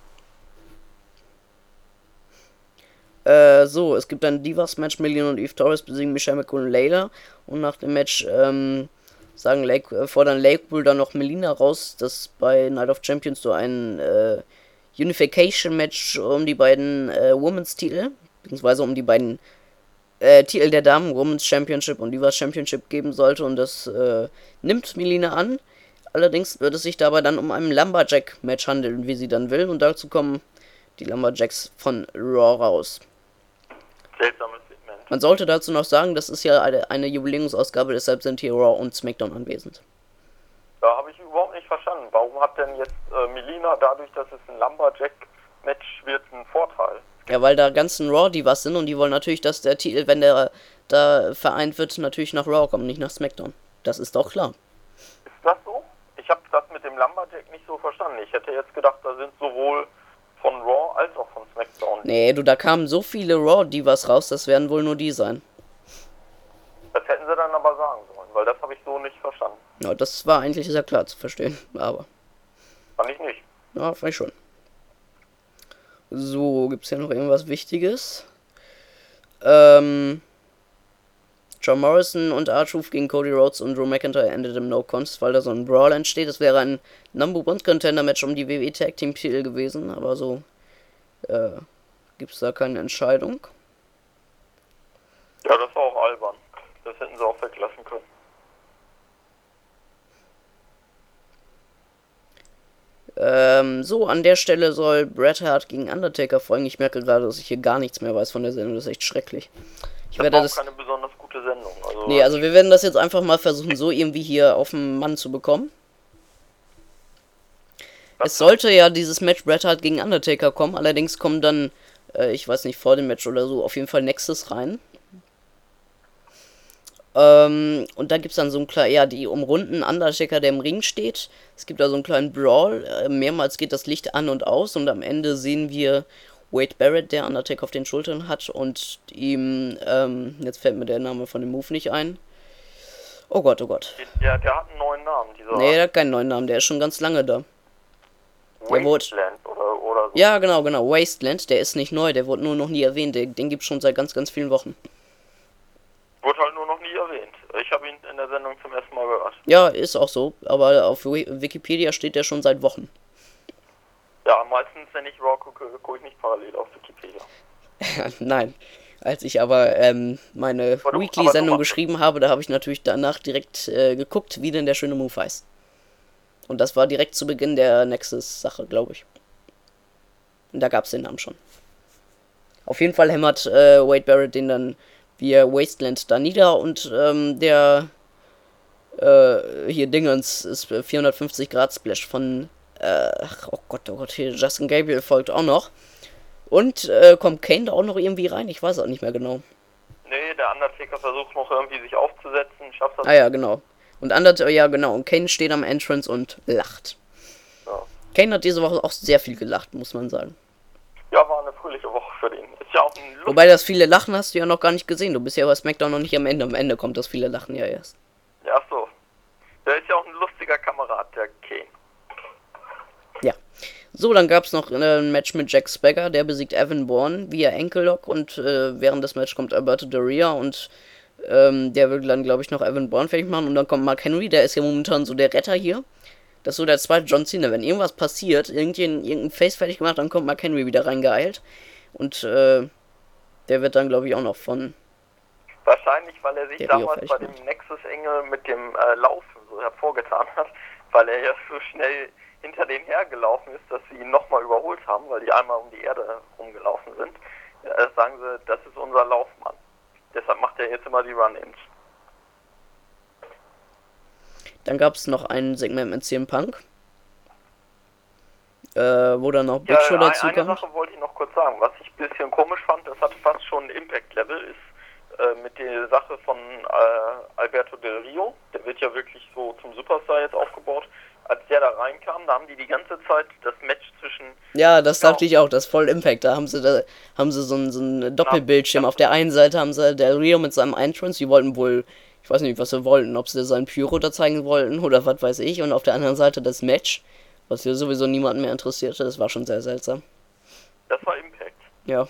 Äh, so, es gibt ein Divas-Match, Million und Eve Torres besiegen Michelle McCool und Layla. Und nach dem Match, ähm, sagen Lake, äh, fordern Lakepool dann noch Melina raus, dass bei Night of Champions so ein, äh, Unification-Match um die beiden äh, Women's-Titel, beziehungsweise um die beiden äh, Titel der Damen, Women's Championship und Divas Championship geben sollte und das äh, nimmt Melina an. Allerdings wird es sich dabei dann um ein Lumberjack-Match handeln, wie sie dann will und dazu kommen die Lumberjacks von Raw raus. Seltsames Segment. Man sollte dazu noch sagen, das ist ja eine, eine Jubiläumsausgabe, deshalb sind hier Raw und SmackDown anwesend. Da habe ich überhaupt nicht verstanden. Warum hat denn jetzt äh, Melina dadurch, dass es ein Lumberjack-Match wird, einen Vorteil? Ja, weil da ganzen Raw die was sind und die wollen natürlich, dass der Titel, wenn der da vereint wird, natürlich nach Raw kommt, nicht nach SmackDown. Das ist doch klar. Ist das so? Ich habe das mit dem Lumberjack nicht so verstanden. Ich hätte jetzt gedacht, da sind sowohl von Raw als auch von SmackDown. Nee, du, da kamen so viele Raw Divas raus, das werden wohl nur die sein. Das hätten sie dann aber sagen sollen, weil das habe ich so nicht verstanden. Ja, das war eigentlich sehr klar zu verstehen, aber... Fand ich nicht. Ja, fand ich schon. So, gibt's hier noch irgendwas Wichtiges? Ähm... John Morrison und R-Truth gegen Cody Rhodes und Drew McIntyre endet im No-Contest, weil da so ein Brawl entsteht. Das wäre ein Number-One-Contender-Match um die W W E Tag Team Titel gewesen, aber so äh, gibt es da keine Entscheidung. Ja, das war auch albern. Das hätten sie auch weglassen können. Ähm, so, an der Stelle soll Bret Hart gegen Undertaker folgen. Ich merke gerade, dass ich hier gar nichts mehr weiß von der Sendung. Das ist echt schrecklich. Ich das werde war auch das. keine besonders gute Sendung. Also Nee, also wir werden das jetzt einfach mal versuchen, so irgendwie hier auf den Mann zu bekommen. Es sollte ja dieses Match Bret Hart gegen Undertaker kommen, allerdings kommen dann, äh, ich weiß nicht, vor dem Match oder so, auf jeden Fall Nexus rein. Ähm, und da gibt es dann so ein kleinen, ja, die umrunden Undertaker, der im Ring steht. Es gibt da so einen kleinen Brawl, äh, mehrmals geht das Licht an und aus und am Ende sehen wir Wade Barrett, der Undertaker auf den Schultern hat und ihm, ähm, jetzt fällt mir der Name von dem Move nicht ein. Oh Gott, oh Gott. Der, der hat einen neuen Namen, dieser Nee, der hat keinen neuen Namen, der ist schon ganz lange da. Der wurde, Wasteland oder, oder so. ja, genau, genau, Wasteland, der ist nicht neu, der wurde nur noch nie erwähnt, der, den gibt es schon seit ganz, ganz vielen Wochen. Wurde halt nur noch nie erwähnt. Ich habe ihn in der Sendung zum ersten Mal gehört. Ja, ist auch so, aber auf Wikipedia steht der schon seit Wochen. Ja, meistens, wenn ich Raw gucke, gucke ich nicht parallel auf Wikipedia. Nein, als ich aber ähm, meine Weekly-Sendung geschrieben habe, da habe ich natürlich danach direkt äh, geguckt, wie denn der schöne Move heißt. Und das war direkt zu Beginn der Nexus-Sache, glaube ich. Und da gab es den Namen schon. Auf jeden Fall hämmert äh, Wade Barrett den dann via Wasteland da nieder und ähm, der äh, hier Dingens ist vierhundertfünfzig Grad Splash von äh, oh Gott, oh Gott, hier Justin Gabriel folgt auch noch. Und äh, kommt Kane da auch noch irgendwie rein? Ich weiß auch nicht mehr genau. Nee, der Undertaker versucht noch irgendwie sich aufzusetzen, schafft das. Ah ja, genau. Und Undertaker, ja genau, und Kane steht am Entrance und lacht. Ja. Kane hat diese Woche auch sehr viel gelacht, muss man sagen. Ja, war eine fröhliche Woche für den. Ist ja auch ein Lust. Wobei das viele Lachen hast du ja noch gar nicht gesehen. Du bist ja bei SmackDown noch nicht am Ende. Am Ende kommt das viele Lachen ja erst. Ja, ach so. Der ist ja auch ein lustiger Kamerad, der Kane. Ja. So, dann gab es noch äh, ein Match mit Jack Swagger, der besiegt Evan Bourne via Ankle Lock und äh, während des Matches kommt Alberto Del Rio und ähm, der will dann, glaube ich, noch Evan Bourne fertig machen und dann kommt Mark Henry, der ist ja momentan so der Retter hier. Das ist so der zweite John Cena. Wenn irgendwas passiert, irgendein, irgendein Face fertig gemacht, dann kommt Mark Henry wieder reingeeilt und äh, der wird dann, glaube ich, auch noch von Wahrscheinlich, weil er sich Der damals Rio bei fertig dem Nexus-Engel mit dem äh, Laufen so hervorgetan hat, weil er ja so schnell hinter denen hergelaufen ist, dass sie ihn nochmal überholt haben, weil die einmal um die Erde rumgelaufen sind. Äh, sagen sie, das ist unser Laufmann. Deshalb macht er jetzt immer die Run-Ins. Dann gab es noch ein Segment mit C M Punk, äh, wo dann noch Big Ja, Show eine, dazu eine kommt. Sache wollte ich noch kurz sagen, was ich ein bisschen komisch fand, das hat fast schon ein Impact-Level, ist äh, mit der Sache von äh, Alberto Del Rio, der wird ja wirklich so zum Superstar jetzt aufgebaut. Als der da reinkam, da haben die die ganze Zeit das Match zwischen... Ja, das Genau. dachte ich auch, das ist voll Impact. Da haben sie da haben sie so ein, so ein Doppelbildschirm. Auf der einen Seite haben sie Del Rio mit seinem Entrance, die wollten wohl, ich weiß nicht, was sie wollten, ob sie sein Pyro da zeigen wollten oder was weiß ich. Und auf der anderen Seite das Match, was ja sowieso niemanden mehr interessierte. Das war schon sehr seltsam. Das war Impact. Ja.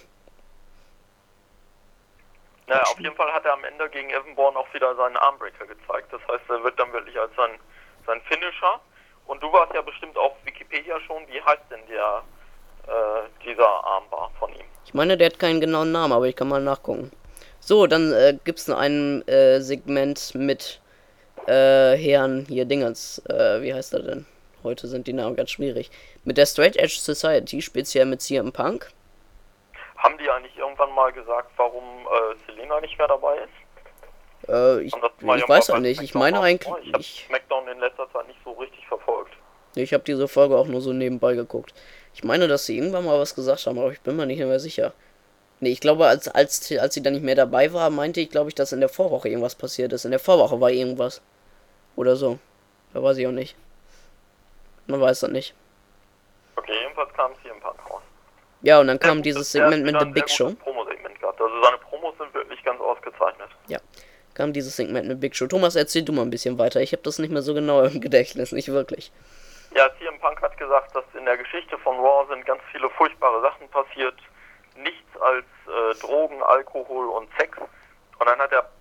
Naja, auf jeden Fall hat er am Ende gegen Evan Bourne auch wieder seinen Armbreaker gezeigt. Das heißt, er wird dann wirklich als sein, sein Finisher. Und du warst ja bestimmt auf Wikipedia schon. Wie heißt denn der äh, dieser Armbar von ihm? Ich meine, der hat keinen genauen Namen, aber ich kann mal nachgucken. So, dann äh, gibt's noch ein äh, Segment mit äh, Herrn hier Dingens. Äh, wie heißt er denn? Heute sind die Namen ganz schwierig. Mit der Straight Edge Society, speziell mit C M Punk. Haben die eigentlich irgendwann mal gesagt, warum äh, Selena nicht mehr dabei ist? Äh, ich, Haben das mal ich irgendwann weiß auch bei nicht. Ich SmackDown meine auch- eigentlich. Ich habe Ich, SmackDown in letzter Zeit nicht so richtig verfolgt. ich habe diese Folge auch nur so nebenbei geguckt. Ich meine, dass sie irgendwann mal was gesagt haben, aber ich bin mir nicht mehr sicher. Nee, ich glaube, als, als, als sie dann nicht mehr dabei war, meinte ich, glaube ich, dass in der Vorwoche irgendwas passiert ist. In der Vorwoche war irgendwas. Oder so. Da weiß ich auch nicht. Man weiß das nicht. Okay, jedenfalls kam C M Punk raus. Ja, und dann Sehr kam gut, dieses der hat Segment mit wieder The ein Big sehr Show. gutes Promo-Segment gehabt. Also seine Promos sind wirklich ganz ausgezeichnet. Kam dieses Segment mit Big Show. Thomas, erzähl du mal ein bisschen weiter. Ich habe das nicht mehr so genau im Gedächtnis, nicht wirklich. Ja, C M Punk hat gesagt, dass in der Geschichte von Raw sind ganz viele furchtbare Sachen passiert. Nichts als äh, Drogen, Alkohol und Sex. Und dann hat er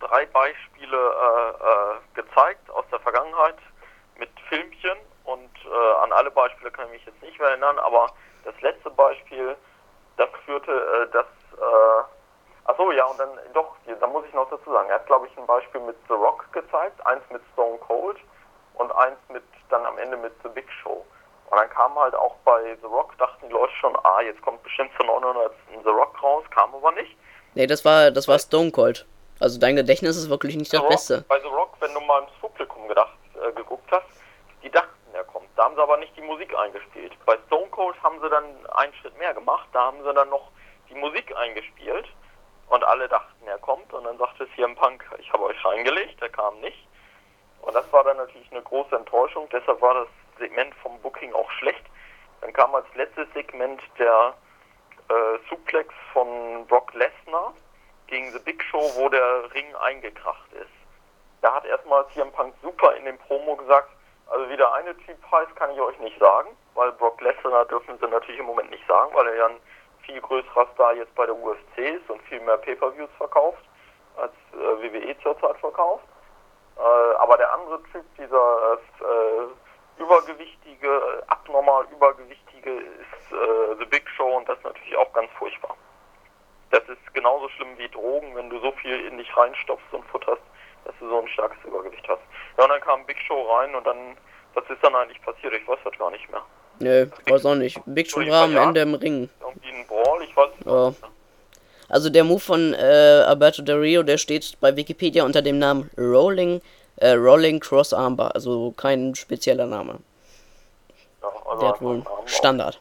drei Beispiele äh, äh, gezeigt aus der Vergangenheit mit Filmchen und äh, an alle Beispiele kann ich mich jetzt nicht mehr erinnern, aber das letzte Beispiel, das führte, äh, das, äh, achso, ja, und dann, doch, da muss ich noch dazu sagen, er hat, glaube ich, ein Beispiel mit The Rock gezeigt, eins mit Stone Cold und eins mit, dann am Ende mit The Big Show. Und dann kam halt auch bei The Rock, dachten die Leute schon, ah, jetzt kommt bestimmt zu neunhundert ein The Rock raus, kam aber nicht. Nee, das war, das war Stone Cold. Also dein Gedächtnis ist wirklich nicht das The Rock, Beste. Bei The Rock, wenn du mal ins Publikum gedacht, äh, geguckt hast, die dachten, er kommt. Da haben sie aber nicht die Musik eingespielt. Bei Stone Cold haben sie dann einen Schritt mehr gemacht, da haben sie dann noch die Musik eingespielt und alle dachten, er kommt und dann sagte C M Punk, ich habe euch reingelegt, er kam nicht. Und das war dann natürlich eine große Enttäuschung, deshalb war das Segment vom Booking auch schlecht. Dann kam als letztes Segment der äh, Suplex von Brock Lesnar gegen The Big Show, wo der Ring eingekracht ist. Da hat erstmal C M Punk super in dem Promo gesagt, also wie der eine Typ heißt, kann ich euch nicht sagen, weil Brock Lesnar dürfen sie natürlich im Moment nicht sagen, weil er ja ein viel größerer Star jetzt bei der U F C ist und viel mehr Pay-Per-Views verkauft, als äh, W W E zurzeit verkauft. Äh, aber der andere Typ, dieser äh, übergewichtige, abnormal übergewichtige, ist äh, The Big Show und das ist natürlich auch ganz furchtbar. Das ist genauso schlimm wie Drogen, wenn du so viel in dich reinstopfst und futterst, dass du so ein starkes Übergewicht hast. Ja, und dann kam Big Show rein und dann, was ist dann eigentlich passiert? Ich weiß das gar nicht mehr. Nö, nee, weiß auch nicht. Big Show war am Ende im Ring. Irgendwie ein Brawl, ich weiß nicht. Oh. Also der Move von äh, Alberto Del Rio, der steht bei Wikipedia unter dem Namen Rolling, äh, Rolling Cross Armbar, also kein spezieller Name. Ja, also der hat wohl Standard.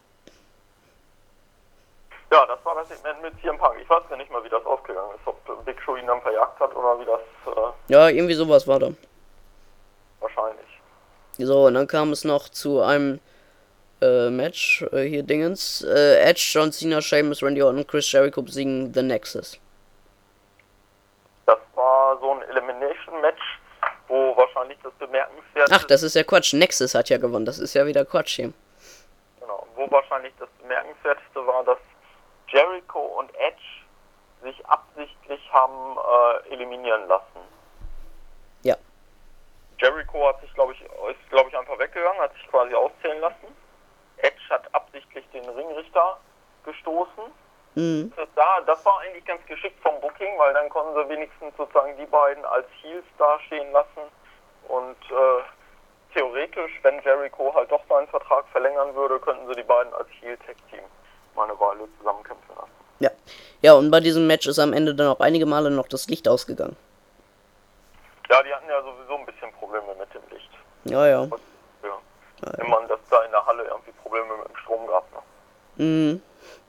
Ja, das war das Segment mit C M Punk. Ich weiß ja nicht mal, wie das ausgegangen ist, ob Big Show ihn dann verjagt hat oder wie das... Äh, ja, irgendwie sowas war da. Wahrscheinlich. So, und dann kam es noch zu einem äh, Match, äh, hier Dingens. Äh, Edge, John Cena, Sheamus, Randy Orton und Chris Jericho besiegen The Nexus. Das war so ein Elimination-Match, wo wahrscheinlich das bemerkenswerte... Ach, das ist ja Quatsch. Nexus hat ja gewonnen. Das ist ja wieder Quatsch hier. Genau, wo wahrscheinlich das bemerkenswerteste war, dass Jericho und Edge sich absichtlich haben äh, eliminieren lassen. Ja. Jericho hat sich, glaube ich, ist, glaube ich, einfach weggegangen, hat sich quasi auszählen lassen. Edge hat absichtlich den Ringrichter gestoßen. Mhm. Das, da, das war eigentlich ganz geschickt vom Booking, weil dann konnten sie wenigstens sozusagen die beiden als Heels dastehen lassen. Und äh, theoretisch, wenn Jericho halt doch seinen Vertrag verlängern würde, könnten sie die beiden als Heel-Tag-Team mal eine Weile zusammenkämpfen lassen. Ja. Ja, und bei diesem Match ist am Ende dann auch einige Male noch das Licht ausgegangen. Ja, die hatten ja sowieso ein bisschen Probleme mit dem Licht. Ja, ja. Ja. Ja, wenn man das da in der Halle irgendwie Probleme mit dem Strom gab, ne? Mhm.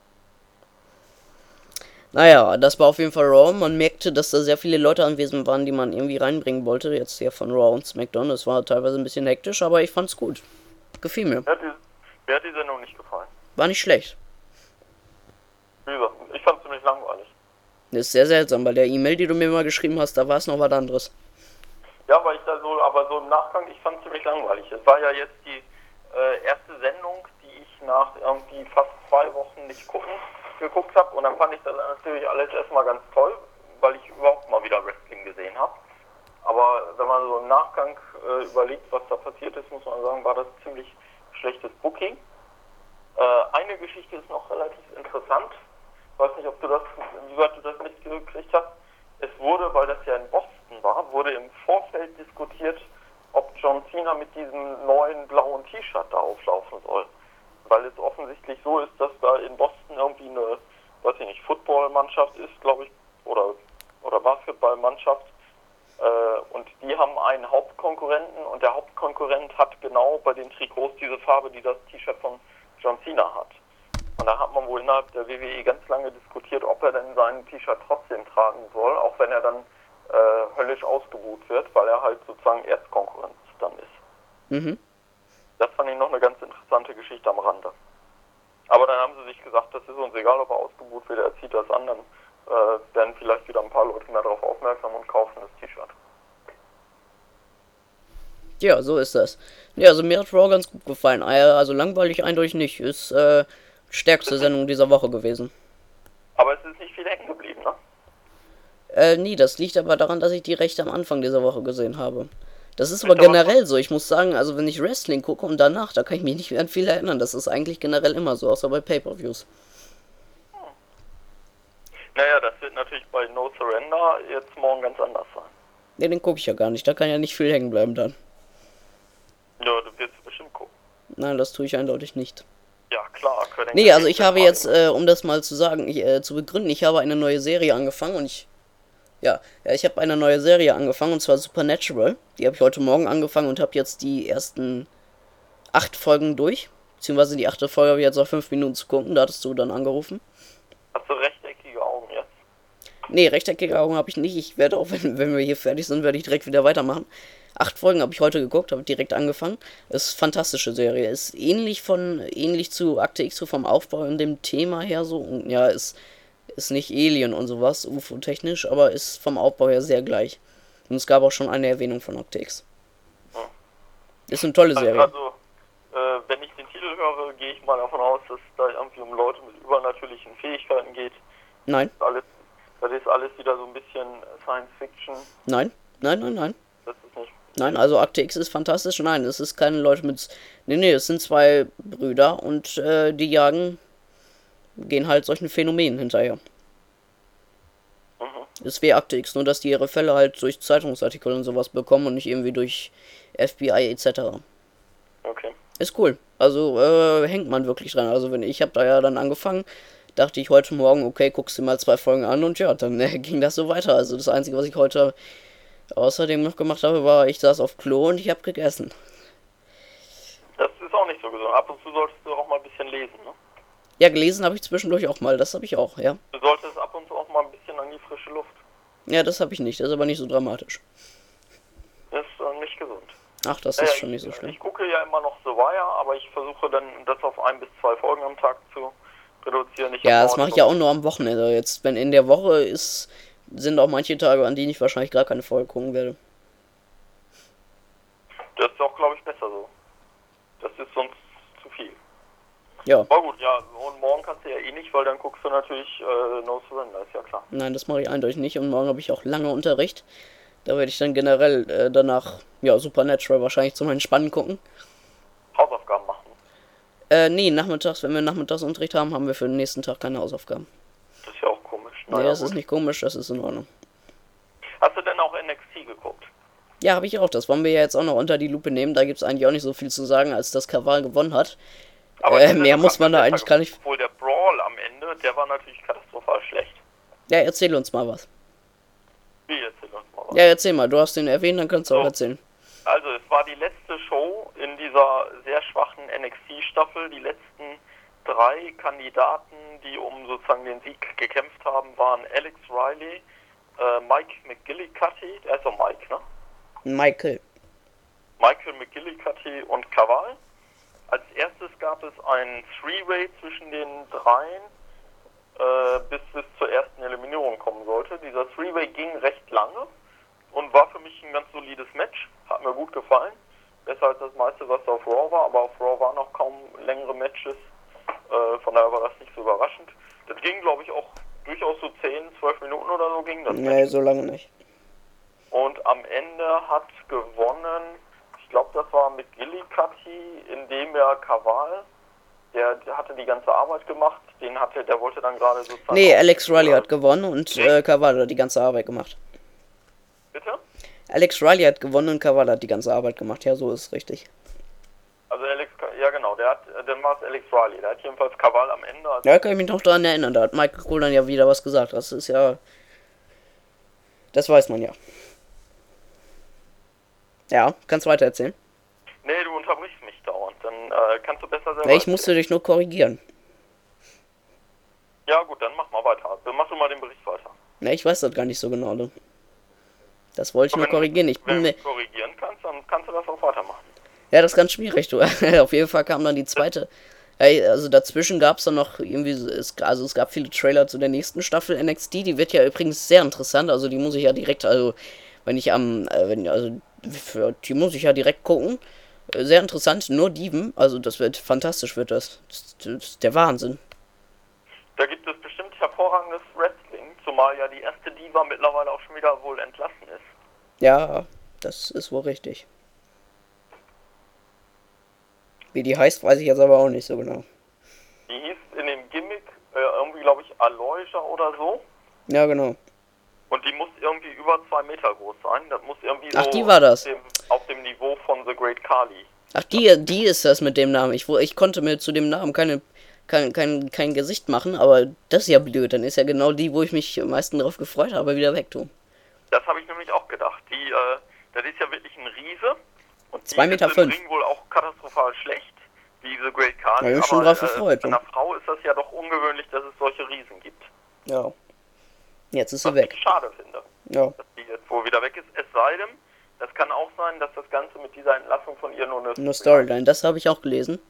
Naja, das war auf jeden Fall Raw. Man merkte, dass da sehr viele Leute anwesend waren, die man irgendwie reinbringen wollte. Jetzt hier von Raw und SmackDown. Das war teilweise ein bisschen hektisch, aber ich fand's gut. Gefiel mir. Mir hat die, mir hat die Sendung nicht gefallen. War nicht schlecht. Wie gesagt, ich fand's ziemlich langweilig. Das ist sehr seltsam, bei der E-Mail, die du mir mal geschrieben hast, da war es noch was anderes. Ja, weil ich da so, aber so im Nachgang, ich fand's ziemlich langweilig. Es war ja jetzt die äh, erste Sendung, die ich nach irgendwie fast zwei Wochen nicht gucken, geguckt habe. Und dann fand ich das natürlich alles erstmal ganz toll, weil ich überhaupt mal wieder Wrestling gesehen habe. Aber wenn man so im Nachgang äh, überlegt, was da passiert ist, muss man sagen, war das ziemlich schlechtes Booking. Äh, eine Geschichte ist noch relativ interessant. Ich weiß nicht, ob du das, wie weit du das mitgekriegt hast. Es wurde, weil das ja in Boston war, wurde im Vorfeld diskutiert, ob John Cena mit diesem neuen blauen T-Shirt da auflaufen soll. Weil es offensichtlich so ist, dass da in Boston irgendwie eine, weiß ich nicht, Footballmannschaft ist, glaube ich, oder, oder Basketballmannschaft. Äh, und die haben einen Hauptkonkurrenten und der Hauptkonkurrent hat genau bei den Trikots diese Farbe, die das T-Shirt von John Cena hat. Und da hat man wohl innerhalb der W W E ganz lange diskutiert, ob er denn sein T-Shirt trotzdem tragen soll, auch wenn er dann äh, höllisch ausgebuht wird, weil er halt sozusagen Erzkonkurrenz dann ist. Mhm. Das fand ich noch eine ganz interessante Geschichte am Rande. Aber dann haben sie sich gesagt, das ist uns egal, ob er ausgebuht wird, er zieht das an, dann äh, werden vielleicht wieder ein paar Leute mehr darauf aufmerksam und kaufen das T-Shirt. Ja, so ist das. Ja, also mir hat Raw ganz gut gefallen. Also langweilig eindeutig nicht. Ist äh, stärkste Sendung dieser Woche gewesen. Aber es ist nicht viel hängen geblieben, ne? Äh, nee, das liegt aber daran, dass ich die recht am Anfang dieser Woche gesehen habe. Das ist aber Ist aber generell so. Ich muss sagen, also wenn ich Wrestling gucke und danach, da kann ich mich nicht mehr an viel erinnern. Das ist eigentlich generell immer so, außer bei Pay-Per-Views. Naja, das wird natürlich bei No Surrender jetzt morgen ganz anders sein. Ne, den gucke ich ja gar nicht. Da kann ja nicht viel hängen bleiben dann. Ja, du wirst bestimmt gucken. Nein, das tue ich eindeutig nicht. Ja, klar. Können Nee, also ich habe jetzt, äh, um das mal zu sagen, ich, äh, zu begründen, ich habe eine neue Serie angefangen und ich. Ja, ja, ich habe eine neue Serie angefangen und zwar Supernatural. Die habe ich heute Morgen angefangen und habe jetzt die ersten acht Folgen durch. Beziehungsweise die achte Folge habe ich jetzt noch fünf Minuten zu gucken, da hattest du dann angerufen. Hast du rechteckige Augen jetzt? Nee, rechteckige Augen habe ich nicht. Ich werde auch, wenn, wenn wir hier fertig sind, werde ich direkt wieder weitermachen. Acht Folgen habe ich heute geguckt, habe direkt angefangen. Ist eine fantastische Serie. Ist ähnlich von, ähnlich zu Akte X, so vom Aufbau und dem Thema her so. Und ja, ist, ist nicht Alien und sowas, U F O-technisch, aber ist vom Aufbau her sehr gleich. Und es gab auch schon eine Erwähnung von Akte X. Hm. Ist eine tolle Serie. Also, äh, wenn ich den Titel höre, gehe ich mal davon aus, dass es da irgendwie um Leute mit übernatürlichen Fähigkeiten geht. Nein. Das ist alles, das ist alles wieder so ein bisschen Science Fiction. Nein, nein, nein, nein. Das ist nicht. Nein, also Akte X ist fantastisch. Nein, es ist keine Leute mit. Nee, nee, es sind zwei Brüder und äh, die jagen. Gehen halt solchen Phänomenen hinterher. Mhm. Ist wie Akte X, nur dass die ihre Fälle halt durch Zeitungsartikel und sowas bekommen und nicht irgendwie durch F B I et cetera. Okay. Ist cool. Also äh, hängt man wirklich dran. Also wenn ich habe da ja dann angefangen, dachte ich heute Morgen, okay, guckst du mal zwei Folgen an und ja, dann äh, ging das so weiter. Also das Einzige, was ich heute außerdem noch gemacht habe, war, ich saß auf Klo und ich habe gegessen. Das ist auch nicht so gesund. Ab und zu solltest du auch mal ein bisschen lesen, ne? Ja, gelesen habe ich zwischendurch auch mal. Das habe ich auch, ja. Du solltest ab und zu auch mal ein bisschen an die frische Luft. Ja, das habe ich nicht. Das ist aber nicht so dramatisch. Das ist äh, nicht gesund. Ach, das Naja, ist schon ich, nicht so schlimm. Ich gucke ja immer noch The Wire, aber ich versuche dann das auf ein bis zwei Folgen am Tag zu reduzieren. Ich Ja, hab das mache ich heute ja auch nur am Wochenende. Jetzt, wenn in der Woche ist, sind auch manche Tage, an denen ich wahrscheinlich gar keine Folge gucken werde. Das ist auch, glaube ich, besser so. Das ist sonst zu viel. Ja. Aber gut, ja, und morgen kannst du ja eh nicht, weil dann guckst du natürlich äh, No Surrender, ist ja klar. Nein, das mache ich eindeutig nicht. Und morgen habe ich auch lange Unterricht. Da werde ich dann generell äh, danach, ja, Supernatural wahrscheinlich zum Entspannen gucken. Hausaufgaben machen. Äh, nee, nachmittags, wenn wir Nachmittagsunterricht haben, haben wir für den nächsten Tag keine Hausaufgaben. Das ist ja auch komisch. Nee, Naja, das gut. ist nicht komisch, das ist in Ordnung. Hast du denn auch N X T geguckt? Ja, habe ich auch. Das wollen wir ja jetzt auch noch unter die Lupe nehmen. Da gibt es eigentlich auch nicht so viel zu sagen, als dass Kaval gewonnen hat. Aber Äh, ich finde, mehr das muss hat man da besser eigentlich gar nicht. gemacht. Obwohl der Brawl am Ende, der war natürlich katastrophal schlecht. Ja, erzähl uns mal was. Wie, erzähl uns mal was. Ja, erzähl mal. Du hast den erwähnt, dann kannst du auch So. erzählen. Also, es war die letzte Show in dieser sehr schwachen N X T-Staffel. Die letzten drei Kandidaten, die um sozusagen den Sieg gekämpft haben, waren Alex Riley, äh, Mike McGillicuddy, der ist doch Mike, ne? Michael. Michael McGillicuddy und Kaval. Als erstes gab es ein Three-Way zwischen den dreien, äh, bis es zur ersten Eliminierung kommen sollte. Dieser Three-Way ging recht lange und war für mich ein ganz solides Match. Hat mir gut gefallen. Besser als das meiste, was auf Raw war, aber auf Raw waren noch kaum längere Matches. Äh, von daher war das nicht so überraschend. Das ging, glaube ich, auch durchaus so zehn, zwölf Minuten oder so ging das Nee, Match. so lange nicht. Und am Ende hat gewonnen, ich glaube, das war mit McGillicuddy, indem er Kaval, der, der hatte die ganze Arbeit gemacht, den hatte, der wollte dann gerade sozusagen... Nee, Alex Riley hat gewonnen und äh, Kaval hat die ganze Arbeit gemacht. Bitte? Alex Riley hat gewonnen und Kaval hat die ganze Arbeit gemacht. Ja, so ist es richtig. Also Alex, ja genau, der hat, dann war es Alex Riley, der hat jedenfalls Kaval am Ende... Also Ja, kann ich mich noch daran erinnern. Da hat Michael Cole dann ja wieder was gesagt. Das ist ja... Das weiß man ja. Ja, kannst weiter erzählen. nee, du unterbrichst mich dauernd, dann äh, kannst du besser selber... Ja, ich musste dich nur korrigieren. Ja gut, dann mach mal weiter. Dann mach du mal den Bericht weiter. Ja, ich weiß das gar nicht so genau. Ne? Das wollte ich nur Wenn- korrigieren. Ich Wenn bin du mir... korrigieren kannst, dann kannst du das auch weitermachen. Ja, das ist ganz schwierig, du. Auf jeden Fall kam dann die zweite. Ey, also dazwischen gab es dann noch irgendwie, es, also es gab viele Trailer zu der nächsten Staffel N X T, die wird ja übrigens sehr interessant, also die muss ich ja direkt, also wenn ich am, äh, wenn, also für, die muss ich ja direkt gucken. Äh, Sehr interessant, nur Dieven, also das wird fantastisch, wird das. Das, das ist der Wahnsinn. Da gibt es bestimmt hervorragendes Wrestling. Zum Zumal ja die erste Diva mittlerweile auch schon wieder wohl entlassen ist. Ja, das ist wohl richtig. Wie die heißt, weiß ich jetzt aber auch nicht so genau. Die hieß in dem Gimmick äh, irgendwie, glaube ich, Aloysia oder so. Ja, genau. Und die muss irgendwie über zwei Meter groß sein. Das muss irgendwie Ach, so die war das. Auf, dem, auf dem Niveau von The Great Kali. Ach, die, die ist das mit dem Namen. Ich, wo- ich konnte mir zu dem Namen keine, kein, kein, kein Gesicht machen, aber das ist ja blöd. Dann ist ja genau die, wo ich mich am meisten drauf gefreut habe, wieder wegtun. Das habe ich nämlich auch gedacht. Die, äh, das ist ja wirklich ein Riese. Und die Zwei Meter ist im fünf. Ring wohl auch katastrophal schlecht, wie The Great Kali. Ja, ich bin schon aber drauf gefreut, bei ne? einer Frau ist das ja doch ungewöhnlich, dass es solche Riesen gibt. Ja. Jetzt ist sie Was weg. ich schade finde, Ja. dass die jetzt wohl wieder weg ist. Es sei denn, das kann auch sein, dass das Ganze mit dieser Entlassung von ihr nur eine Nur Storyline, das habe ich auch gelesen.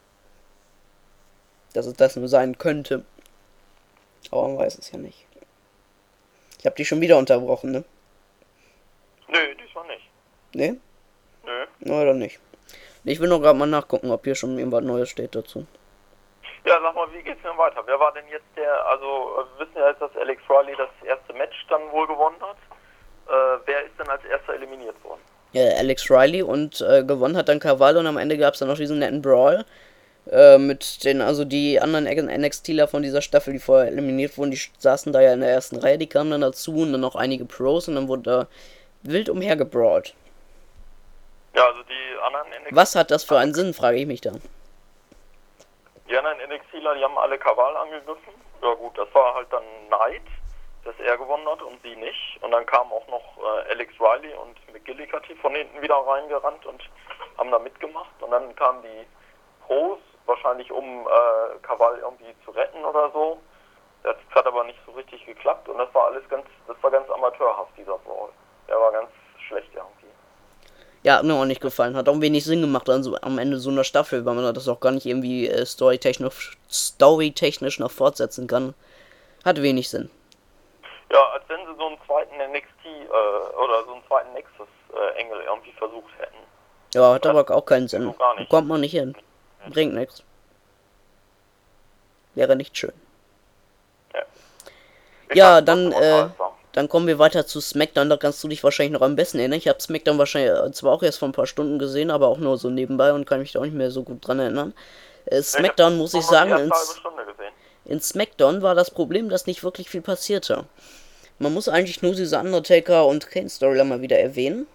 Dass es das nur sein könnte. Aber man weiß es ja nicht. Ich habe die schon wieder unterbrochen, ne? Nö, diesmal nicht. Ne? Nö. Na, oder nicht. Ich will noch gerade mal nachgucken, ob hier schon irgendwas Neues steht dazu. Ja, sag mal, wie geht's denn weiter? Wer war denn jetzt der, also wir wissen ja jetzt, dass Alex Riley das erste Match dann wohl gewonnen hat. Äh, wer ist denn als erster eliminiert worden? Ja, Alex Riley und äh, gewonnen hat dann Cavallo und am Ende gab es dann noch diesen netten Brawl. Äh, mit den, also die anderen NXTler von dieser Staffel, die vorher eliminiert wurden, die saßen da ja in der ersten Reihe, die kamen dann dazu und dann noch einige Pros und dann wurde da wild umhergebrawlt. Ja, also die anderen NXT... Was hat das für einen Sinn, frage ich mich dann. Die anderen NXTler, die haben alle Kaval angegriffen. Ja gut, das war halt dann Knight, dass er gewonnen hat und sie nicht. Und dann kamen auch noch äh, Alex Riley und McGillicuddy von hinten wieder reingerannt und haben da mitgemacht. Und dann kamen die Pros, wahrscheinlich um äh, Kaval irgendwie zu retten oder so. Das hat aber nicht so richtig geklappt und das war alles ganz, das war ganz amateurhaft, dieser Brawl. Der war ganz schlecht irgendwie. Ja, hat mir auch nicht gefallen. Hat auch wenig Sinn gemacht also am Ende so einer Staffel, weil man das auch gar nicht irgendwie äh, storytechnisch, storytechnisch noch fortsetzen kann. Hat wenig Sinn. Ja, als wenn sie so einen zweiten N X T äh, oder so einen zweiten Nexus-Engel äh, irgendwie versucht hätten. Ja, hat aber auch keinen Sinn. So gar nicht. Kommt man nicht hin. Bringt nichts. Wäre nicht schön. Ja, Ich Ja, fand's dann, trotzdem äh, unterhaltsam. Dann kommen wir weiter zu SmackDown. Da kannst du dich wahrscheinlich noch am besten erinnern. Ich habe SmackDown wahrscheinlich äh, zwar auch erst vor ein paar Stunden gesehen, aber auch nur so nebenbei und kann mich da auch nicht mehr so gut dran erinnern. Äh, SmackDown, muss ich hab nur sagen, die erste halbe ins, Stunde gesehen. in SmackDown war das Problem, dass nicht wirklich viel passierte. Man muss eigentlich nur diese Undertaker und Kane Storyline mal wieder erwähnen.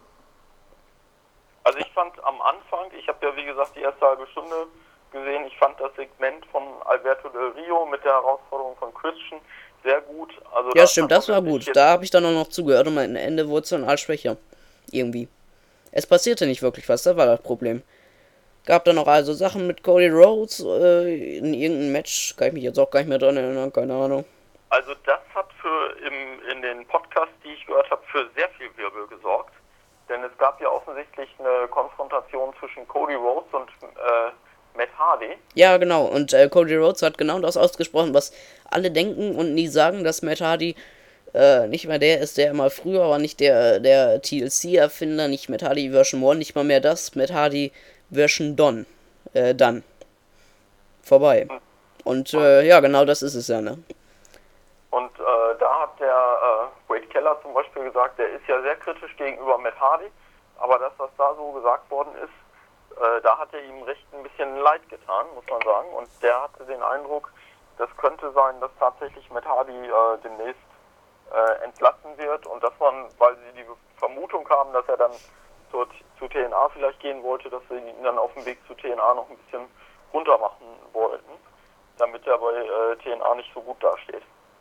Also ich fand am Anfang, ich habe ja wie gesagt die erste halbe Stunde gesehen, ich fand das Segment von Alberto Del Rio mit der Herausforderung von Christian sehr gut. Also Ja, das stimmt, hat das man war wirklich gut. jetzt- Da habe ich dann auch noch zugehört und am Ende wurde es dann als schwächer. Irgendwie. Es passierte nicht wirklich was, das war das Problem. Gab dann noch also Sachen mit Cody Rhodes äh, in irgendeinem Match, kann ich mich jetzt auch gar nicht mehr dran erinnern, keine Ahnung. Also das hat für im, in den Podcasts, die ich gehört habe, für sehr viel Wirbel gesorgt. Denn es gab ja offensichtlich eine Konfrontation zwischen Cody Rhodes und äh, Matt Hardy. Ja, genau, und äh, Cody Rhodes hat genau das ausgesprochen, was alle denken und nie sagen, dass Matt Hardy äh, nicht mehr der ist, der immer früher war, nicht der, der T L C-Erfinder, nicht Matt Hardy Version eins, nicht mal mehr das, Matt Hardy Version Don, äh, dann. Vorbei. Und äh, ja, genau das ist es ja, ne? Und äh, da hat der äh, Wade Keller zum Beispiel gesagt, der ist ja sehr kritisch gegenüber Matt Hardy, aber das, was da so gesagt worden ist, äh, da hat er ihm recht ein bisschen leid getan, muss man sagen. Und der hatte den Eindruck, das könnte sein, dass tatsächlich Matt Hardy äh, demnächst äh, entlassen wird und dass man, weil sie die Vermutung haben, dass er dann zur, zu T N A vielleicht gehen wollte, dass sie ihn dann auf dem Weg zu T N A noch ein bisschen runter machen wollten, damit er bei äh, T N A nicht so gut dasteht.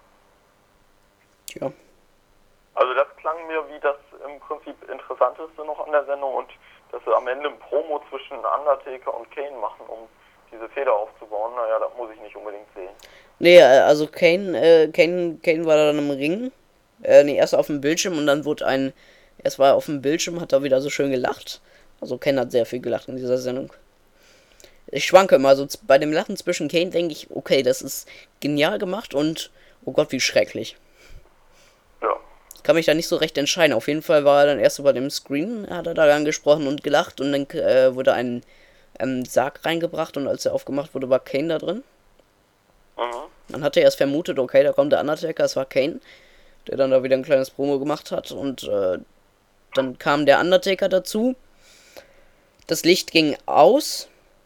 Tja. Also das klang mir wie das im Prinzip Interessanteste noch an der Sendung und dass sie am Ende ein Promo zwischen Undertaker und Kane machen, um diese Feder aufzubauen, naja, das muss ich nicht unbedingt sehen. Nee, äh, also Kane, äh, Kane, Kane war dann im Ring. Äh, nee, erst auf dem Bildschirm und dann wurde ein. Erst war er auf dem Bildschirm, hat er wieder so schön gelacht. Also Kane hat sehr viel gelacht in dieser Sendung. Ich schwanke immer, also z- bei dem Lachen zwischen Kane denke ich, okay, das ist genial gemacht und oh Gott, wie schrecklich. Ja. Ich kann mich da nicht so recht entscheiden. Auf jeden Fall war er dann erst so bei dem Screen, hat er da angesprochen und gelacht und dann äh, wurde ein ähm, Sarg reingebracht und als er aufgemacht wurde, war Kane da drin. Mhm. Man hatte erst vermutet, okay, da kommt der Undertaker, es war Kane, der dann da wieder ein kleines Promo gemacht hat und äh, dann kam der Undertaker dazu. Das Licht ging aus.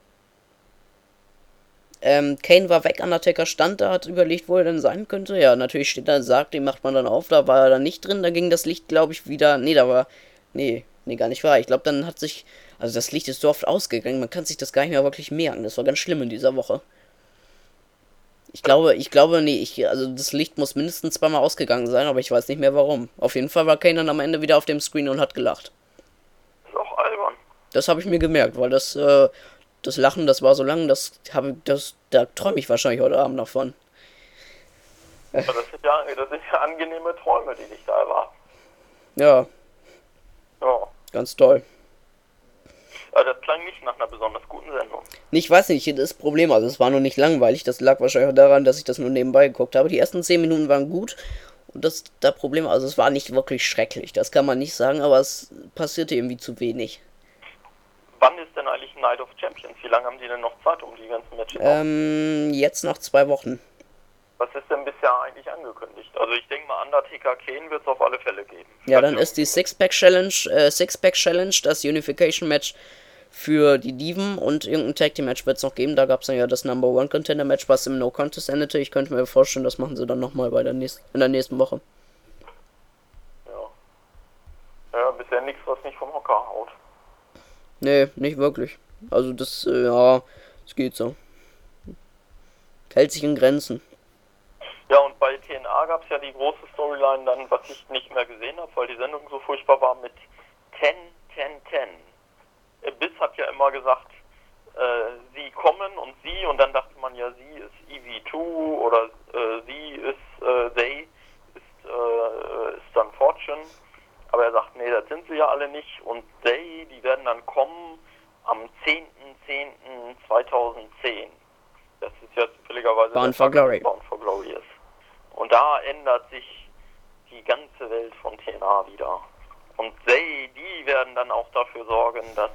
Ähm, Kane war weg, Undertaker stand da, hat überlegt, wo er denn sein könnte. Ja, natürlich steht da ein Sarg, den macht man dann auf, da war er dann nicht drin, da ging das Licht, glaube ich, wieder. Nee, da war. Nee, nee, gar nicht wahr. Ich glaube, dann hat sich. Also das Licht ist so oft ausgegangen, man kann sich das gar nicht mehr wirklich merken. Das war ganz schlimm in dieser Woche. Ich glaube, ich glaube, nee, ich, also das Licht muss mindestens zweimal ausgegangen sein, aber ich weiß nicht mehr warum. Auf jeden Fall war Kane dann am Ende wieder auf dem Screen und hat gelacht. Ist auch albern. Das habe ich mir gemerkt, weil das, äh, das Lachen, das war so lang, das habe das, da träume ich wahrscheinlich heute Abend noch von. Ja, das sind ja, das sind ja angenehme Träume, die dich da erwarten. Ja, Ja. ganz toll. Aber das klang nicht nach einer besonders guten Sendung. Ich weiß nicht, das Problem, also es war nur nicht langweilig, das lag wahrscheinlich auch daran, dass ich das nur nebenbei geguckt habe. Die ersten zehn Minuten waren gut und das, das Problem, also es war nicht wirklich schrecklich, das kann man nicht sagen, aber es passierte irgendwie zu wenig. Wann ist denn eigentlich Night of Champions? Wie lange haben die denn noch Zeit, um die ganzen Matches Ähm, jetzt noch zwei Wochen. Was ist denn bisher eigentlich angekündigt? Also ich denke mal, Undertaker Kane wird es auf alle Fälle geben. Ja, dann ist die Six-Pack-Challenge, äh, Six-Pack-Challenge, das Unification-Match für die Diven und irgendein Tag-Team-Match wird es noch geben. Da gab es dann ja das Number-One-Contender-Match, was im No-Contest endete. Ich könnte mir vorstellen, das machen sie dann nochmal bei der nächsten, in der nächsten Woche. Ja. Ja, bisher nichts, was nicht vom Hocker haut. Nee, nicht wirklich. Also das, äh, ja, es geht so. Hält sich in Grenzen. Ja, und bei T N A gab es ja die große Storyline dann, was ich nicht mehr gesehen habe, weil die Sendung so furchtbar war, mit zehn, zehn, zehn. Biss hat ja immer gesagt, äh, sie kommen und sie, und dann dachte man ja, sie ist E V zwei oder äh, sie ist, äh, they ist, äh, ist dann Fortune. Aber er sagt, nee, das sind sie ja alle nicht. Und they, die werden dann kommen am zehnten zehnten zweitausendzehn. Das ist ja zufälligerweise Bound for Glory. Bound for Glory ist. Und da ändert sich die ganze Welt von T N A wieder. Und they, die werden dann auch dafür sorgen, dass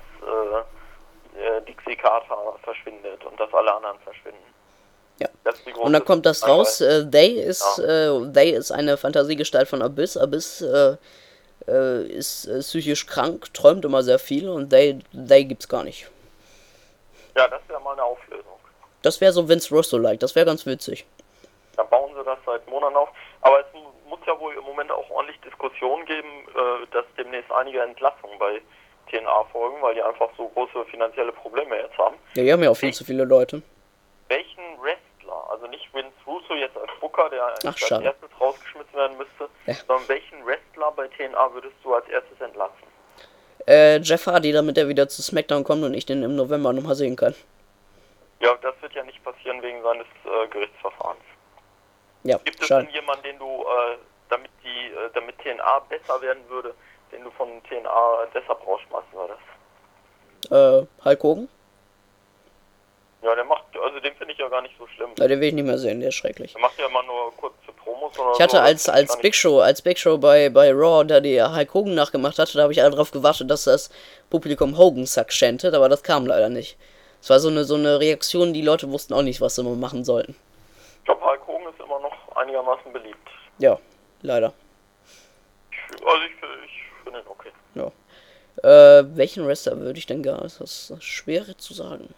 äh, Dixie Carter verschwindet und dass alle anderen verschwinden. Ja. Das ist die große Und dann kommt das raus, äh, They ist, Ja. äh, They ist eine Fantasiegestalt von Abyss. Abyss äh, äh, ist äh, psychisch krank, träumt immer sehr viel und They, They gibt's gar nicht. Ja, das wäre mal eine Auflösung. Das wäre so Vince Russo-like, das wäre ganz witzig. Da bauen sie das seit Monaten auf. Aber es muss ja wohl im Moment auch ordentlich Diskussionen geben, äh, dass demnächst einige Entlassungen bei T N A folgen, weil die einfach so große finanzielle Probleme jetzt haben. Ja, die haben ja auch viel zu viele Leute. Welchen Wrestler, also nicht Vince Russo jetzt als Booker, der Ach, als schade. erstes rausgeschmissen werden müsste, Ja. sondern welchen Wrestler bei T N A würdest du als erstes entlassen? Äh, Jeff Hardy, damit er wieder zu SmackDown kommt und ich den im November nochmal sehen kann. Ja, das wird ja nicht passieren wegen seines äh, Gerichtsverfahrens. Ja, Gibt es schade. denn jemanden, den du, äh, damit die, äh, damit T N A besser werden würde, den du von T N A deshalb rausschmeißen würdest? Äh, Hulk Hogan? Ja, der macht, also den finde ich ja gar nicht so schlimm. Ja, den will ich nicht mehr sehen, der ist schrecklich. Der macht ja immer nur kurze Promos oder Ich hatte so. als, als Big Show, als Big Show bei, bei Raw, da die Hulk Hogan nachgemacht hatte, da habe ich alle drauf gewartet, dass das Publikum Hogan Sack chantet, aber das kam leider nicht. Es war so eine, so eine Reaktion, die Leute wussten auch nicht, was sie machen sollten. Ich glaube, Hulk Hogan ist immer noch einigermaßen beliebt. Ja, leider. Ich, also ich, ich finde ihn okay. Ja. Äh, welchen Wrestler würde ich denn gar? Das ist schwer zu sagen.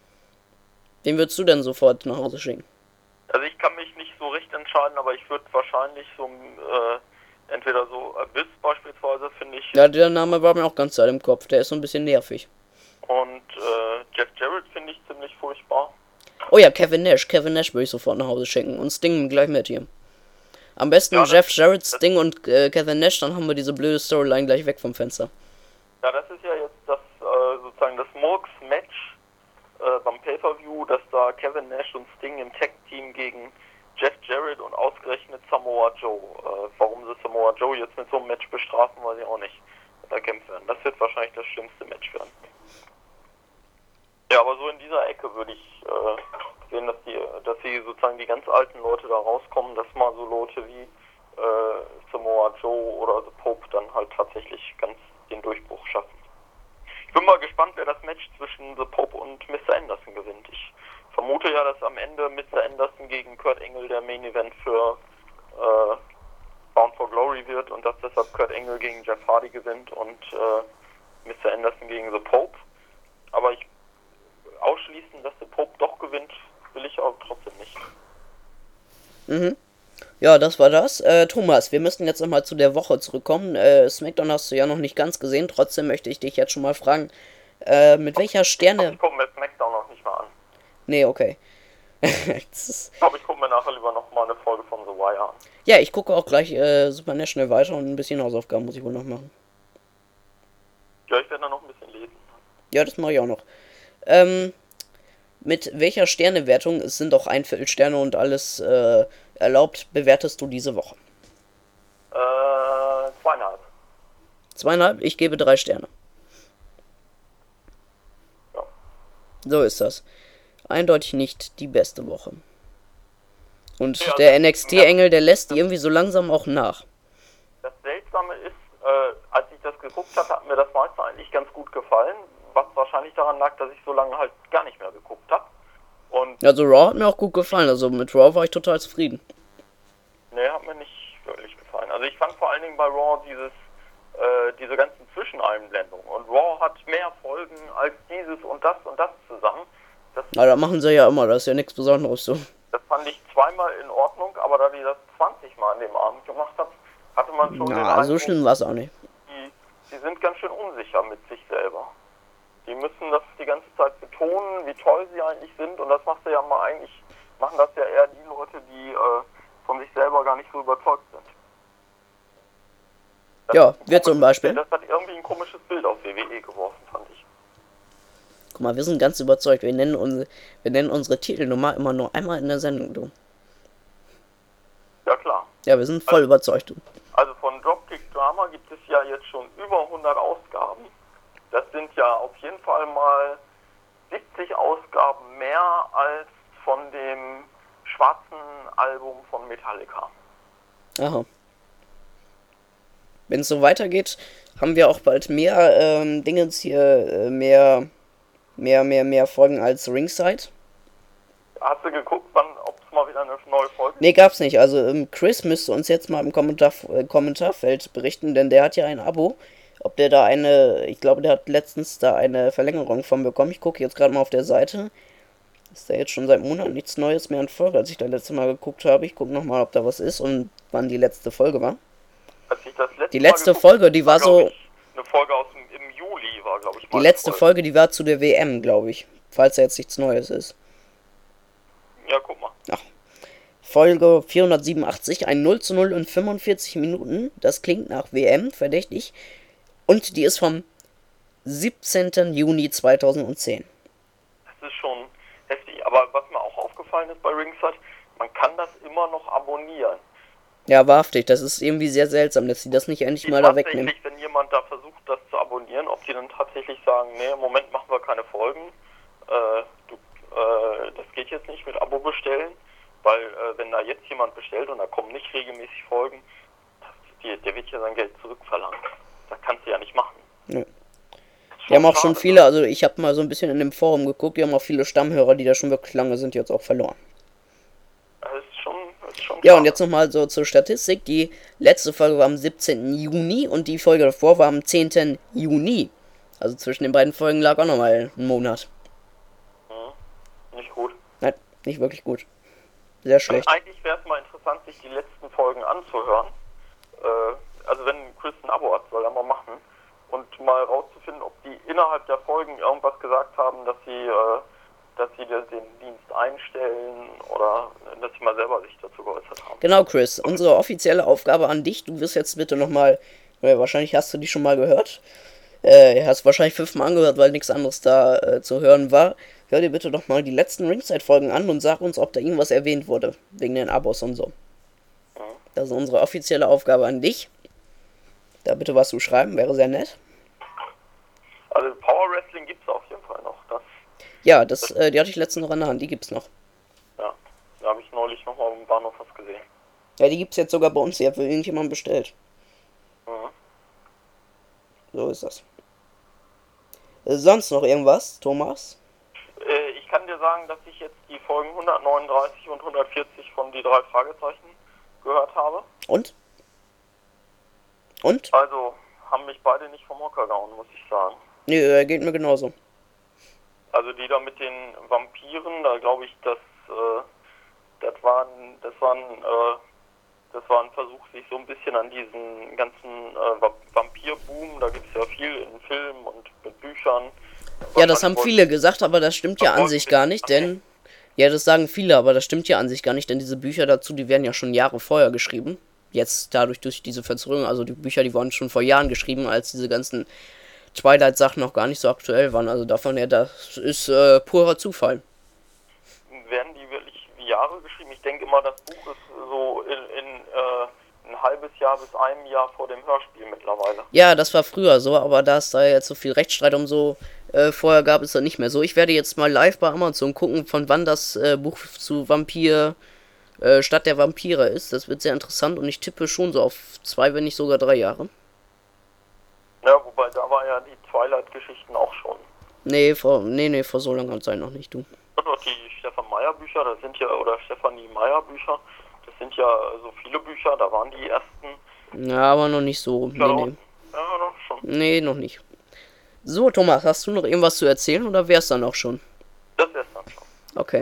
Wen würdest du denn sofort nach Hause schicken? Also ich kann mich nicht so recht entscheiden, aber ich würde wahrscheinlich so, äh, entweder so Abyss beispielsweise, finde ich, Ja, der Name war mir auch ganz alt im Kopf. Der ist so ein bisschen nervig. und äh, Jeff Jarrett finde ich ziemlich furchtbar. Oh ja, Kevin Nash. Kevin Nash würde ich sofort nach Hause schicken. Und Sting gleich mit hier. Am besten Ja, das- Jeff Jarrett, Sting und äh, Kevin Nash, dann haben wir diese blöde Storyline gleich weg vom Fenster. Ja, das ist ja jetzt das, äh, sozusagen das Murks-Match äh, beim Pay-Per-View, dass da Kevin Nash und Sting im Tag-Team gegen Jeff Jarrett und ausgerechnet Samoa Joe. Äh, warum sie Samoa Joe jetzt mit so einem Match bestrafen, weiß ich auch nicht. Da kämpfen werden. Das wird wahrscheinlich das schlimmste Match werden. Ja, aber so in dieser Ecke würde ich äh, sehen, dass die, dass sie sozusagen die ganz alten Leute da rauskommen, dass mal so Leute wie äh, Samoa Joe oder The Pope dann halt tatsächlich ganz den Durchbruch schaffen. Ich bin mal gespannt, wer das Match zwischen The Pope und Mister Anderson gewinnt. Ich vermute ja, dass am Ende Mister Anderson gegen Kurt Angle der Main Event für äh, Bound for Glory wird und dass deshalb Kurt Angle gegen Jeff Hardy gewinnt und äh, Mister Anderson gegen The Pope. Aber ich ausschließen, dass The Pope doch gewinnt, will ich auch trotzdem nicht. Mhm. Ja, das war das. Äh, Thomas, wir müssen jetzt nochmal zu der Woche zurückkommen. Äh, SmackDown hast du ja noch nicht ganz gesehen, trotzdem möchte ich dich jetzt schon mal fragen, äh, mit welcher Sterne... Ich gucke mir SmackDown noch nicht mal an. Nee, okay. Ich glaube, ich gucke mir nachher lieber noch mal eine Folge von The Wire an. Ja, ich gucke auch gleich äh, Supernatural weiter und ein bisschen Hausaufgaben muss ich wohl noch machen. Ja, ich werde dann noch ein bisschen lesen. Ja, das mache ich auch noch. Ähm, mit welcher Sternewertung, es sind auch ein Viertelsterne und alles äh, erlaubt, bewertest du diese Woche? Äh, zweieinhalb. Zweieinhalb? Ich gebe drei Sterne. Ja. So ist das. Eindeutig nicht die beste Woche. Und Ja, der N X T-Engel, der lässt irgendwie so langsam auch nach. Das Seltsame ist, äh, als ich das geguckt habe, hat mir das meiste eigentlich ganz gut gefallen, was wahrscheinlich daran lag, dass ich so lange halt gar nicht mehr geguckt habe. Und Also Raw hat mir auch gut gefallen, also mit Raw war ich total zufrieden. ne, hat mir nicht wirklich gefallen. Also ich fand vor allen Dingen bei Raw dieses, äh, diese ganzen Zwischeneinblendungen. Und Raw hat mehr Folgen als dieses und das und das zusammen. Das, Na, das machen sie ja immer, das ist ja nichts Besonderes so. das fand ich zweimal in Ordnung, aber da die das zwanzig Mal an dem Abend gemacht hat, hatte man schon den Na, so Eindruck, schlimm war es auch nicht. die, die sind ganz schön unsicher mit sich selber. Die müssen das die ganze Zeit betonen, wie toll sie eigentlich sind, und das macht ja mal eigentlich, machen das ja eher die Leute, die äh, von sich selber gar nicht so überzeugt sind. Das Ja, ist ein wir zum komisches Beispiel. Bild. Das hat irgendwie ein komisches Bild auf W W E geworfen, fand ich. Guck mal, wir sind ganz überzeugt, wir nennen unsere, wir nennen unsere Titelnummer immer nur einmal in der Sendung, du. Ja klar. Ja, wir sind voll überzeugt, du. Also von Dropkick Drama gibt es ja jetzt schon über hundert Ausgaben. Das sind ja auf jeden Fall mal siebzig Ausgaben mehr als von dem schwarzen Album von Metallica. Aha. Wenn es so weitergeht, haben wir auch bald mehr ähm, Dingens hier, äh, mehr, mehr, mehr, mehr Folgen als Ringside. Hast du geguckt, wann, ob es mal wieder eine neue Folge gibt? Nee, gab's nicht. Also ähm, Chris müsste uns jetzt mal im Kommentar, äh, Kommentarfeld berichten, denn der hat ja ein Abo. Ob der da eine, ich glaube, der hat letztens da eine Verlängerung von bekommen. Ich gucke jetzt gerade mal auf der Seite. Ist da jetzt schon seit Monaten nichts Neues mehr in Folge, als ich da letzte Mal geguckt habe. Ich gucke nochmal, ob da was ist und wann die letzte Folge war. Als ich das letzte Die Mal letzte geguckt Folge, die war habe, glaub so... ich, eine Folge aus dem im Juli war, glaube ich, mal Die letzte eine Folge, die war zu der W M, glaube ich. Falls da jetzt nichts Neues ist. Ja, guck mal. Ach. Folge vierhundertsiebenundachtzig, ein null zu null in fünfundvierzig Minuten. Das klingt nach W M, verdächtig. Und die ist vom siebzehnten Juni zweitausendzehn. Das ist schon heftig. Aber was mir auch aufgefallen ist bei Ringside, man kann das immer noch abonnieren. Ja, wahrhaftig. Das ist irgendwie sehr seltsam, dass sie das nicht endlich Die mal da wegnehmen. tatsächlich, wenn jemand da versucht, das zu abonnieren, ob die dann tatsächlich sagen, nee, im Moment machen wir keine Folgen, äh, du, äh, das geht jetzt nicht mit Abo bestellen, weil äh, wenn da jetzt jemand bestellt und da kommen nicht regelmäßig Folgen, das, die, der wird ja sein Geld zurückverlangt. Das kannst du ja nicht machen. Nö. Die haben auch schon viele, also ich habe mal so ein bisschen in dem Forum geguckt, die haben auch viele Stammhörer, die da schon wirklich lange sind, jetzt auch verloren. Das ist schon, das ist schon Ja, klar. und jetzt nochmal so zur Statistik. Die letzte Folge war am siebzehnten Juni und die Folge davor war am zehnten Juni. Also zwischen den beiden Folgen lag auch nochmal ein Monat. Hm, nicht gut. Nein, nicht wirklich gut. Sehr schlecht. Eigentlich wäre es mal interessant, sich die letzten Folgen anzuhören. Äh, also wenn Chris ein Abo hat, soll er mal machen. Und mal rauszufinden, ob die innerhalb der Folgen irgendwas gesagt haben, dass sie, äh, dass sie den Dienst einstellen oder dass sie mal selber sich dazu geäußert haben. Genau, Chris. Unsere offizielle Aufgabe an dich, du wirst jetzt bitte nochmal, äh, wahrscheinlich hast du die schon mal gehört. Äh, hast wahrscheinlich fünfmal angehört, weil nichts anderes da äh, zu hören war. Hör dir bitte doch mal die letzten Ringside-Folgen an und sag uns, ob da irgendwas erwähnt wurde. Wegen den Abos und so. Mhm. Das ist unsere offizielle Aufgabe an dich. Da bitte was zu schreiben, wäre sehr nett. Also Power Wrestling gibt es auf jeden Fall noch. Das, Ja, das, äh, die hatte ich letztens noch in der Hand, die gibt's noch. ja, da habe ich neulich nochmal im Bahnhof was gesehen. Ja, die gibt's jetzt sogar bei uns, die hat für irgendjemand bestellt. Mhm. So ist das. Äh, sonst noch irgendwas, Thomas? Äh, ich kann dir sagen, dass ich jetzt die Folgen hundertneununddreißig und hundertvierzig von die drei Fragezeichen gehört habe. Und? Und? Also, haben mich beide nicht vom Hocker gehauen, muss ich sagen. Nee, geht mir genauso. Also die da mit den Vampiren, da glaube ich, dass äh, das war ein, das war ein, äh, das war ein Versuch, sich so ein bisschen an diesen ganzen äh, Vampirboom, da gibt es ja viel in Filmen und mit Büchern. Ja, das haben viele gesagt, aber das stimmt ja an sich gar nicht, denn... Ja, das sagen viele, aber das stimmt ja an sich gar nicht, denn diese Bücher dazu, die werden ja schon Jahre vorher geschrieben. Jetzt dadurch durch diese Verzögerung, also die Bücher, die wurden schon vor Jahren geschrieben, als diese ganzen Twilight-Sachen noch gar nicht so aktuell waren. Also davon her, das ist äh, purer Zufall. Werden die wirklich Jahre geschrieben? Ich denke immer, das Buch ist so in, in äh, ein halbes Jahr bis einem Jahr vor dem Hörspiel mittlerweile. Ja, das war früher so, aber da es da jetzt so viel Rechtsstreit um so äh, vorher gab, ist das nicht mehr so. Ich werde jetzt mal live bei Amazon gucken, von wann das äh, Buch zu Vampir, äh, Stadt der Vampire ist. Das wird sehr interessant und ich tippe schon so auf zwei, wenn nicht sogar drei Jahre. Ja, wobei da war ja die Twilight-Geschichten auch schon. Nee, vor, nee, nee, vor so langer Zeit noch nicht, du. Und auch die Stefan Meyer Bücher, das sind ja, oder Stefanie Meyer Bücher, das sind ja so viele Bücher, da waren die ersten. Ja, aber noch nicht so. Nee, nee. Ja, noch schon. Nee, noch nicht. So, Thomas, hast du noch irgendwas zu erzählen oder wär's dann auch schon? Das wär's dann schon. Okay.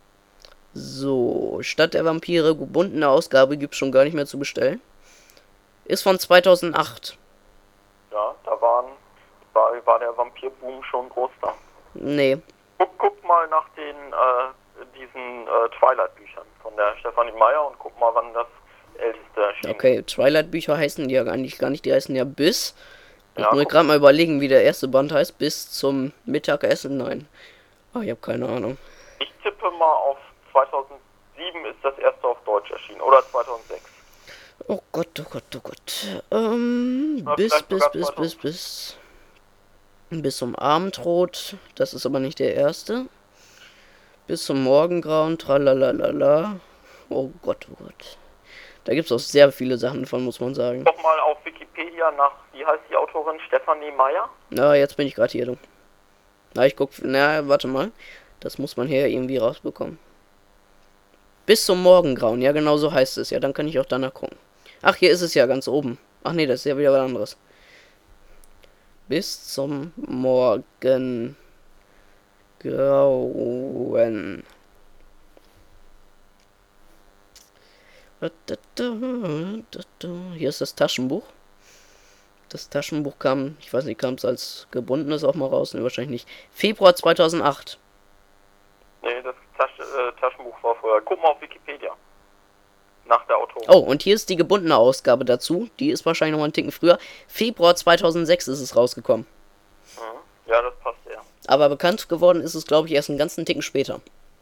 So, Stadt der Vampire, gebundene Ausgabe gibt's schon gar nicht mehr zu bestellen. Ist von zweitausendacht. Ja, da waren, war, war der Vampirboom schon groß da. Nee. Guck, guck mal nach den, äh, diesen äh, Twilight-Büchern von der Stefanie Meyer und guck mal, wann das älteste erschien. Okay, Twilight-Bücher heißen die ja eigentlich gar nicht, die heißen ja bis. Ich Ja, muss guck. gerade mal überlegen, wie der erste Band heißt. Bis zum Mittagessen, nein. Ah, ich habe keine Ahnung. Ich tippe mal auf zweitausendsieben ist das erste auf Deutsch erschienen, oder zweitausendsechs. Oh Gott, oh Gott, oh Gott. Ähm, Na, bis, vielleicht bis, sogar bis, bis, zweitausend. bis. Bis zum Abendrot. Das ist aber nicht der erste. Bis zum Morgengrauen, tralalala. Oh Gott, oh Gott. Da gibt es auch sehr viele Sachen von, muss man sagen. Guck mal auf Wikipedia nach, wie heißt die Autorin, Stefanie Meyer? Na, jetzt bin ich gerade hier, du. Na, ich guck, na, warte mal. Das muss man hier irgendwie rausbekommen. Bis zum Morgengrauen, ja, genau so heißt es. Ja, dann kann ich auch danach gucken. Ach, hier ist es ja ganz oben. Ach nee, das ist ja wieder was anderes. Bis zum Morgengrauen. Hier ist das Taschenbuch. Das Taschenbuch kam, ich weiß nicht, kam es als gebundenes auch mal raus? Ne, wahrscheinlich nicht. Februar zweitausendacht. Nee, das Tasch, äh, Taschenbuch war vorher. Guck mal auf Wikipedia. Nach der Autorin. Oh, und hier ist die gebundene Ausgabe dazu. Die ist wahrscheinlich noch mal einen Ticken früher. Februar zweitausendsechs ist es rausgekommen. Mhm. Ja, das passt ja. Aber bekannt geworden ist es, glaube ich, erst einen ganzen Ticken später.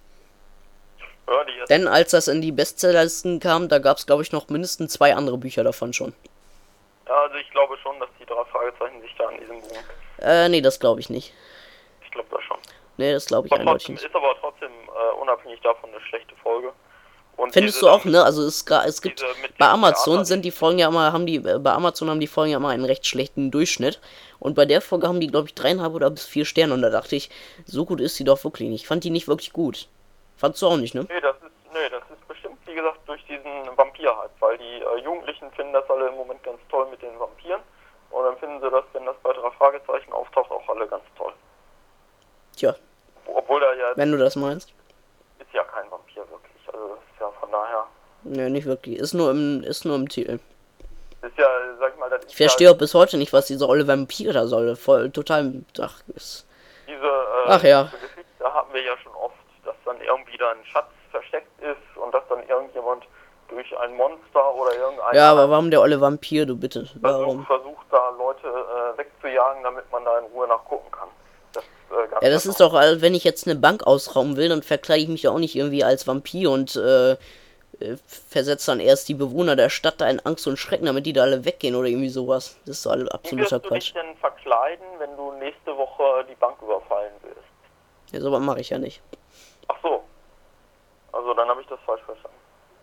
Ja, die ist Denn als das in die Bestsellerlisten kam, da gab es, glaube ich, noch mindestens zwei andere Bücher davon schon. Ja, also ich glaube schon, dass die drei Fragezeichen sich da an diesem Boom. Äh, nee, das glaube ich nicht. Ich glaube das schon. Nee, das glaube ich Aber eindeutig trotzdem, nicht. ist aber trotzdem äh, unabhängig davon eine schlechte Folge. Und Findest diese du auch, dann- ne? Also es, gra- es gibt diese mit bei dem Amazon Theater- sind die Folgen ja immer, haben die, äh, bei Amazon haben die Folgen ja immer einen recht schlechten Durchschnitt. Und bei der Folge haben die, glaube ich, dreieinhalb oder bis vier Sterne. Und da dachte ich, so gut ist sie doch wirklich nicht. Ich fand die nicht wirklich gut. Fandst du auch nicht, ne? Nee, das ist, nee, das ist bestimmt, wie gesagt, durch diesen Vampir-Hype, weil die äh, Jugendlichen finden das alle im Moment ganz toll mit den Vampiren. Und dann finden sie das, wenn das bei drei Fragezeichen auftaucht, auch alle ganz toll. Tja, Obwohl er ja, wenn du das meinst. ist ja kein Vampir wirklich. Also das ist ja von daher, Ne, nicht wirklich. Ist nur im, ist nur im Titel. ist ja, sag ich mal, das ist Ich verstehe ja auch bis heute nicht, was diese olle Vampir da soll. Voll total. Ach, ist. diese, äh, Ach ja. diese Geschichte hatten wir ja schon oft, dass dann irgendwie da ein Schatz versteckt ist und dass dann irgendjemand durch ein Monster oder irgendein Ja, aber warum der olle Vampir, du bitte? Versuch, Warum? versucht da Leute äh, wegzujagen, damit man da in Ruhe nachgucken kann. Das, äh, ganz Ja, das einfach. ist doch, als wenn ich jetzt eine Bank ausrauben will, dann verkleide ich mich da auch nicht irgendwie als Vampir und äh, äh, versetze dann erst die Bewohner der Stadt da in Angst und Schrecken, damit die da alle weggehen oder irgendwie sowas. Das ist doch alles Wie absoluter wirst du Quatsch. dich denn verkleiden, wenn du nächste Woche die Bank überfallen willst? Ja, sowas mache ich ja nicht. Ach so. Also dann habe ich das falsch verstanden.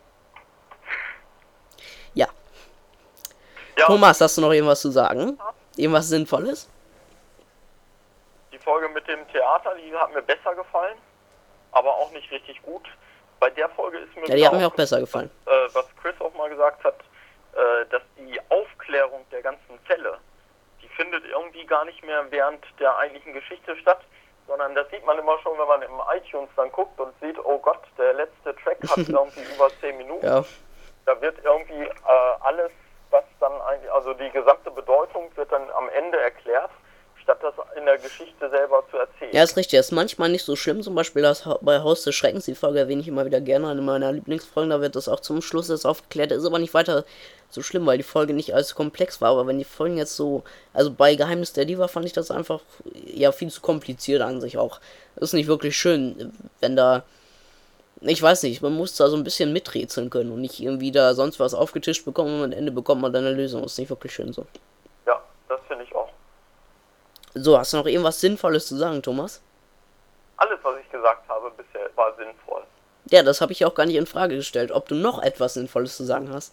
Ja. Ja, Thomas, hast du noch irgendwas zu sagen? Irgendwas Sinnvolles? die Folge mit dem Theater, die hat mir besser gefallen. aber auch nicht richtig gut. Bei der Folge ist mir Ja, die haben mir auch besser gefallen. Äh, was Chris auch mal gesagt hat, äh, dass die Aufklärung der ganzen Fälle, die findet irgendwie gar nicht mehr während der eigentlichen Geschichte statt, sondern das sieht man immer schon, wenn man im iTunes dann guckt und sieht, oh Gott, der letzte Track hat irgendwie über zehn Minuten. Ja. Da wird irgendwie äh, alles, was dann eigentlich, also die gesamte Bedeutung wird dann am Ende erklärt, statt das in der Geschichte selber zu erzählen. Ja, ist richtig. Das ist manchmal nicht so schlimm. Zum Beispiel das Ha- bei Haus des Schreckens, die Folge erwähne ich immer wieder gerne, eine meiner Lieblingsfolgen. Da wird das auch zum Schluss jetzt aufgeklärt. Ist aber nicht weiter so schlimm, weil die Folge nicht allzu komplex war. Aber wenn die Folgen jetzt so, also bei Geheimnis der Diva fand ich das einfach ja viel zu kompliziert an sich auch. Ist nicht wirklich schön, wenn da, ich weiß nicht, man muss da so ein bisschen miträtseln können und nicht irgendwie da sonst was aufgetischt bekommen und am Ende bekommt man dann eine Lösung. Ist nicht wirklich schön so. Ja, das finde ich auch. So, hast du noch irgendwas Sinnvolles zu sagen, Thomas? Alles, was ich gesagt habe bisher, war sinnvoll. Ja, das habe ich auch gar nicht in Frage gestellt, ob du noch etwas Sinnvolles zu sagen hast.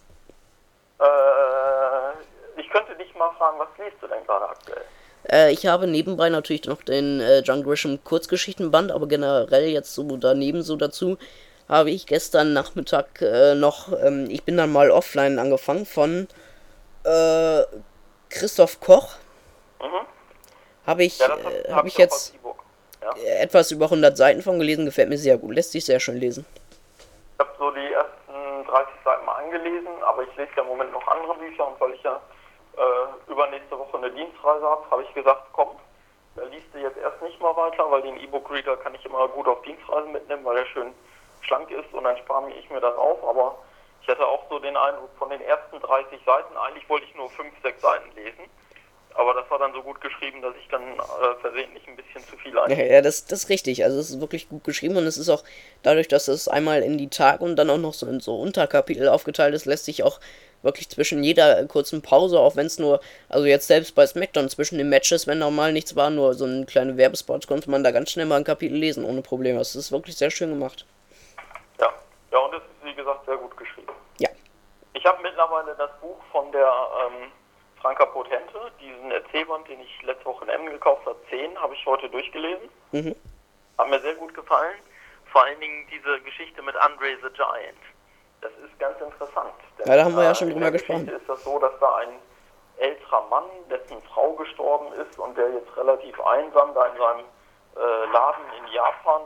Äh, ich könnte dich mal fragen, was liest du denn gerade aktuell? Äh, ich habe nebenbei natürlich noch den äh, John Grisham Kurzgeschichtenband, aber generell jetzt so daneben so dazu habe ich gestern Nachmittag äh, noch, ähm, ich bin dann mal offline angefangen von äh, Christoph Koch. Mhm. Habe ich, Ja, das äh, hab habe ich auch als jetzt E-Book. Ja. etwas über hundert Seiten von gelesen, gefällt mir sehr gut, lässt sich sehr schön lesen. Ich habe so die ersten dreißig Seiten mal angelesen, aber ich lese ja im Moment noch andere Bücher und weil ich ja äh, übernächste Woche eine Dienstreise habe, habe ich gesagt, komm, da liest du jetzt erst nicht mal weiter, weil den E-Book-Reader kann ich immer gut auf Dienstreisen mitnehmen, weil er schön schlank ist und dann spare ich mir das auf, aber ich hatte auch so den Eindruck, von den ersten dreißig Seiten, eigentlich wollte ich nur fünf, sechs Seiten lesen, aber das war dann so gut geschrieben, dass ich dann äh, versehentlich ein bisschen zu viel Ja, einlese. ja, das, das ist richtig. Also es ist wirklich gut geschrieben und es ist auch dadurch, dass es einmal in die Tage und dann auch noch so in so Unterkapitel aufgeteilt ist, lässt sich auch wirklich zwischen jeder kurzen Pause, auch wenn es nur, also jetzt selbst bei SmackDown zwischen den Matches, wenn normal nichts war, nur so ein kleiner Werbespot, konnte man da ganz schnell mal ein Kapitel lesen, ohne Probleme. Das ist wirklich sehr schön gemacht. Ja, ja, und es ist wie gesagt sehr gut geschrieben. Ja. Ich habe mittlerweile das Buch von der ähm, Franka Potente, diesen Erzählband, den ich letzte Woche in Emmen gekauft habe, zehn, habe ich heute durchgelesen. Mhm. Hat mir sehr gut gefallen. Vor allen Dingen diese Geschichte mit Andre the Giant. Das ist ganz interessant. Denn, Ja, da haben wir ja schon äh, in drüber der gesprochen. Geschichte ist das so, dass da ein älterer Mann, dessen Frau gestorben ist und der jetzt relativ einsam da in seinem äh, Laden in Japan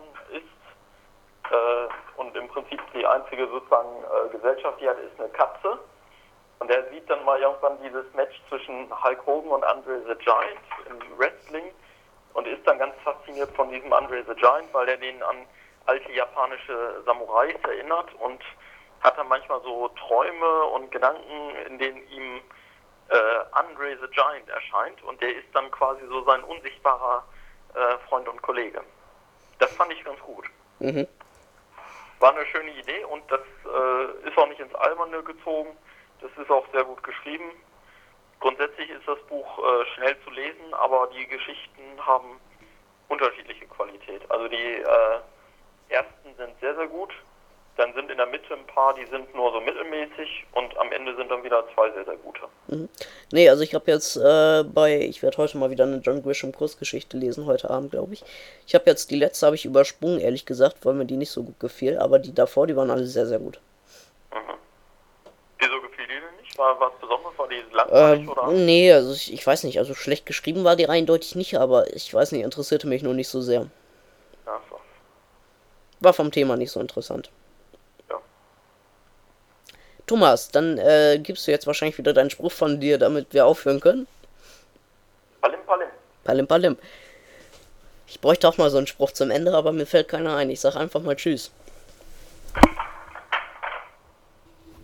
ist äh, und im Prinzip die einzige sozusagen äh, Gesellschaft, die hat, ist eine Katze. Und er sieht dann mal irgendwann dieses Match zwischen Hulk Hogan und Andre the Giant im Wrestling und ist dann ganz fasziniert von diesem Andre the Giant, weil er den an alte japanische Samurais erinnert und hat dann manchmal so Träume und Gedanken, in denen ihm äh, Andre the Giant erscheint und der ist dann quasi so sein unsichtbarer äh, Freund und Kollege. Das fand ich ganz gut. Mhm. War eine schöne Idee und das äh, ist auch nicht ins Alberne gezogen. Das ist auch sehr gut geschrieben. Grundsätzlich ist das Buch äh, schnell zu lesen, aber die Geschichten haben unterschiedliche Qualität. Also die äh, ersten sind sehr, sehr gut. Dann sind in der Mitte ein paar, die sind nur so mittelmäßig und am Ende sind dann wieder zwei sehr, sehr gute. Mhm. Nee, also ich habe jetzt äh, bei, ich werde heute mal wieder eine John Grisham Kurzgeschichte lesen, heute Abend, glaube ich. Ich habe jetzt die letzte habe ich übersprungen, ehrlich gesagt, weil mir die nicht so gut gefiel, aber die davor, die waren alle sehr, sehr gut. Mhm. Wieso gefiel die denn nicht? War was Besonderes? War die Äh, langweilig oder? nee, also ich, ich weiß nicht, also schlecht geschrieben war die eindeutig nicht, aber ich weiß nicht, interessierte mich nur nicht so sehr. Ja, so. War vom Thema nicht so interessant. Ja. Thomas, dann äh, gibst du jetzt wahrscheinlich wieder deinen Spruch von dir, damit wir aufhören können. Palim, palim. Palim, palim. Ich bräuchte auch mal so einen Spruch zum Ende, aber mir fällt keiner ein. Ich sag einfach mal Tschüss.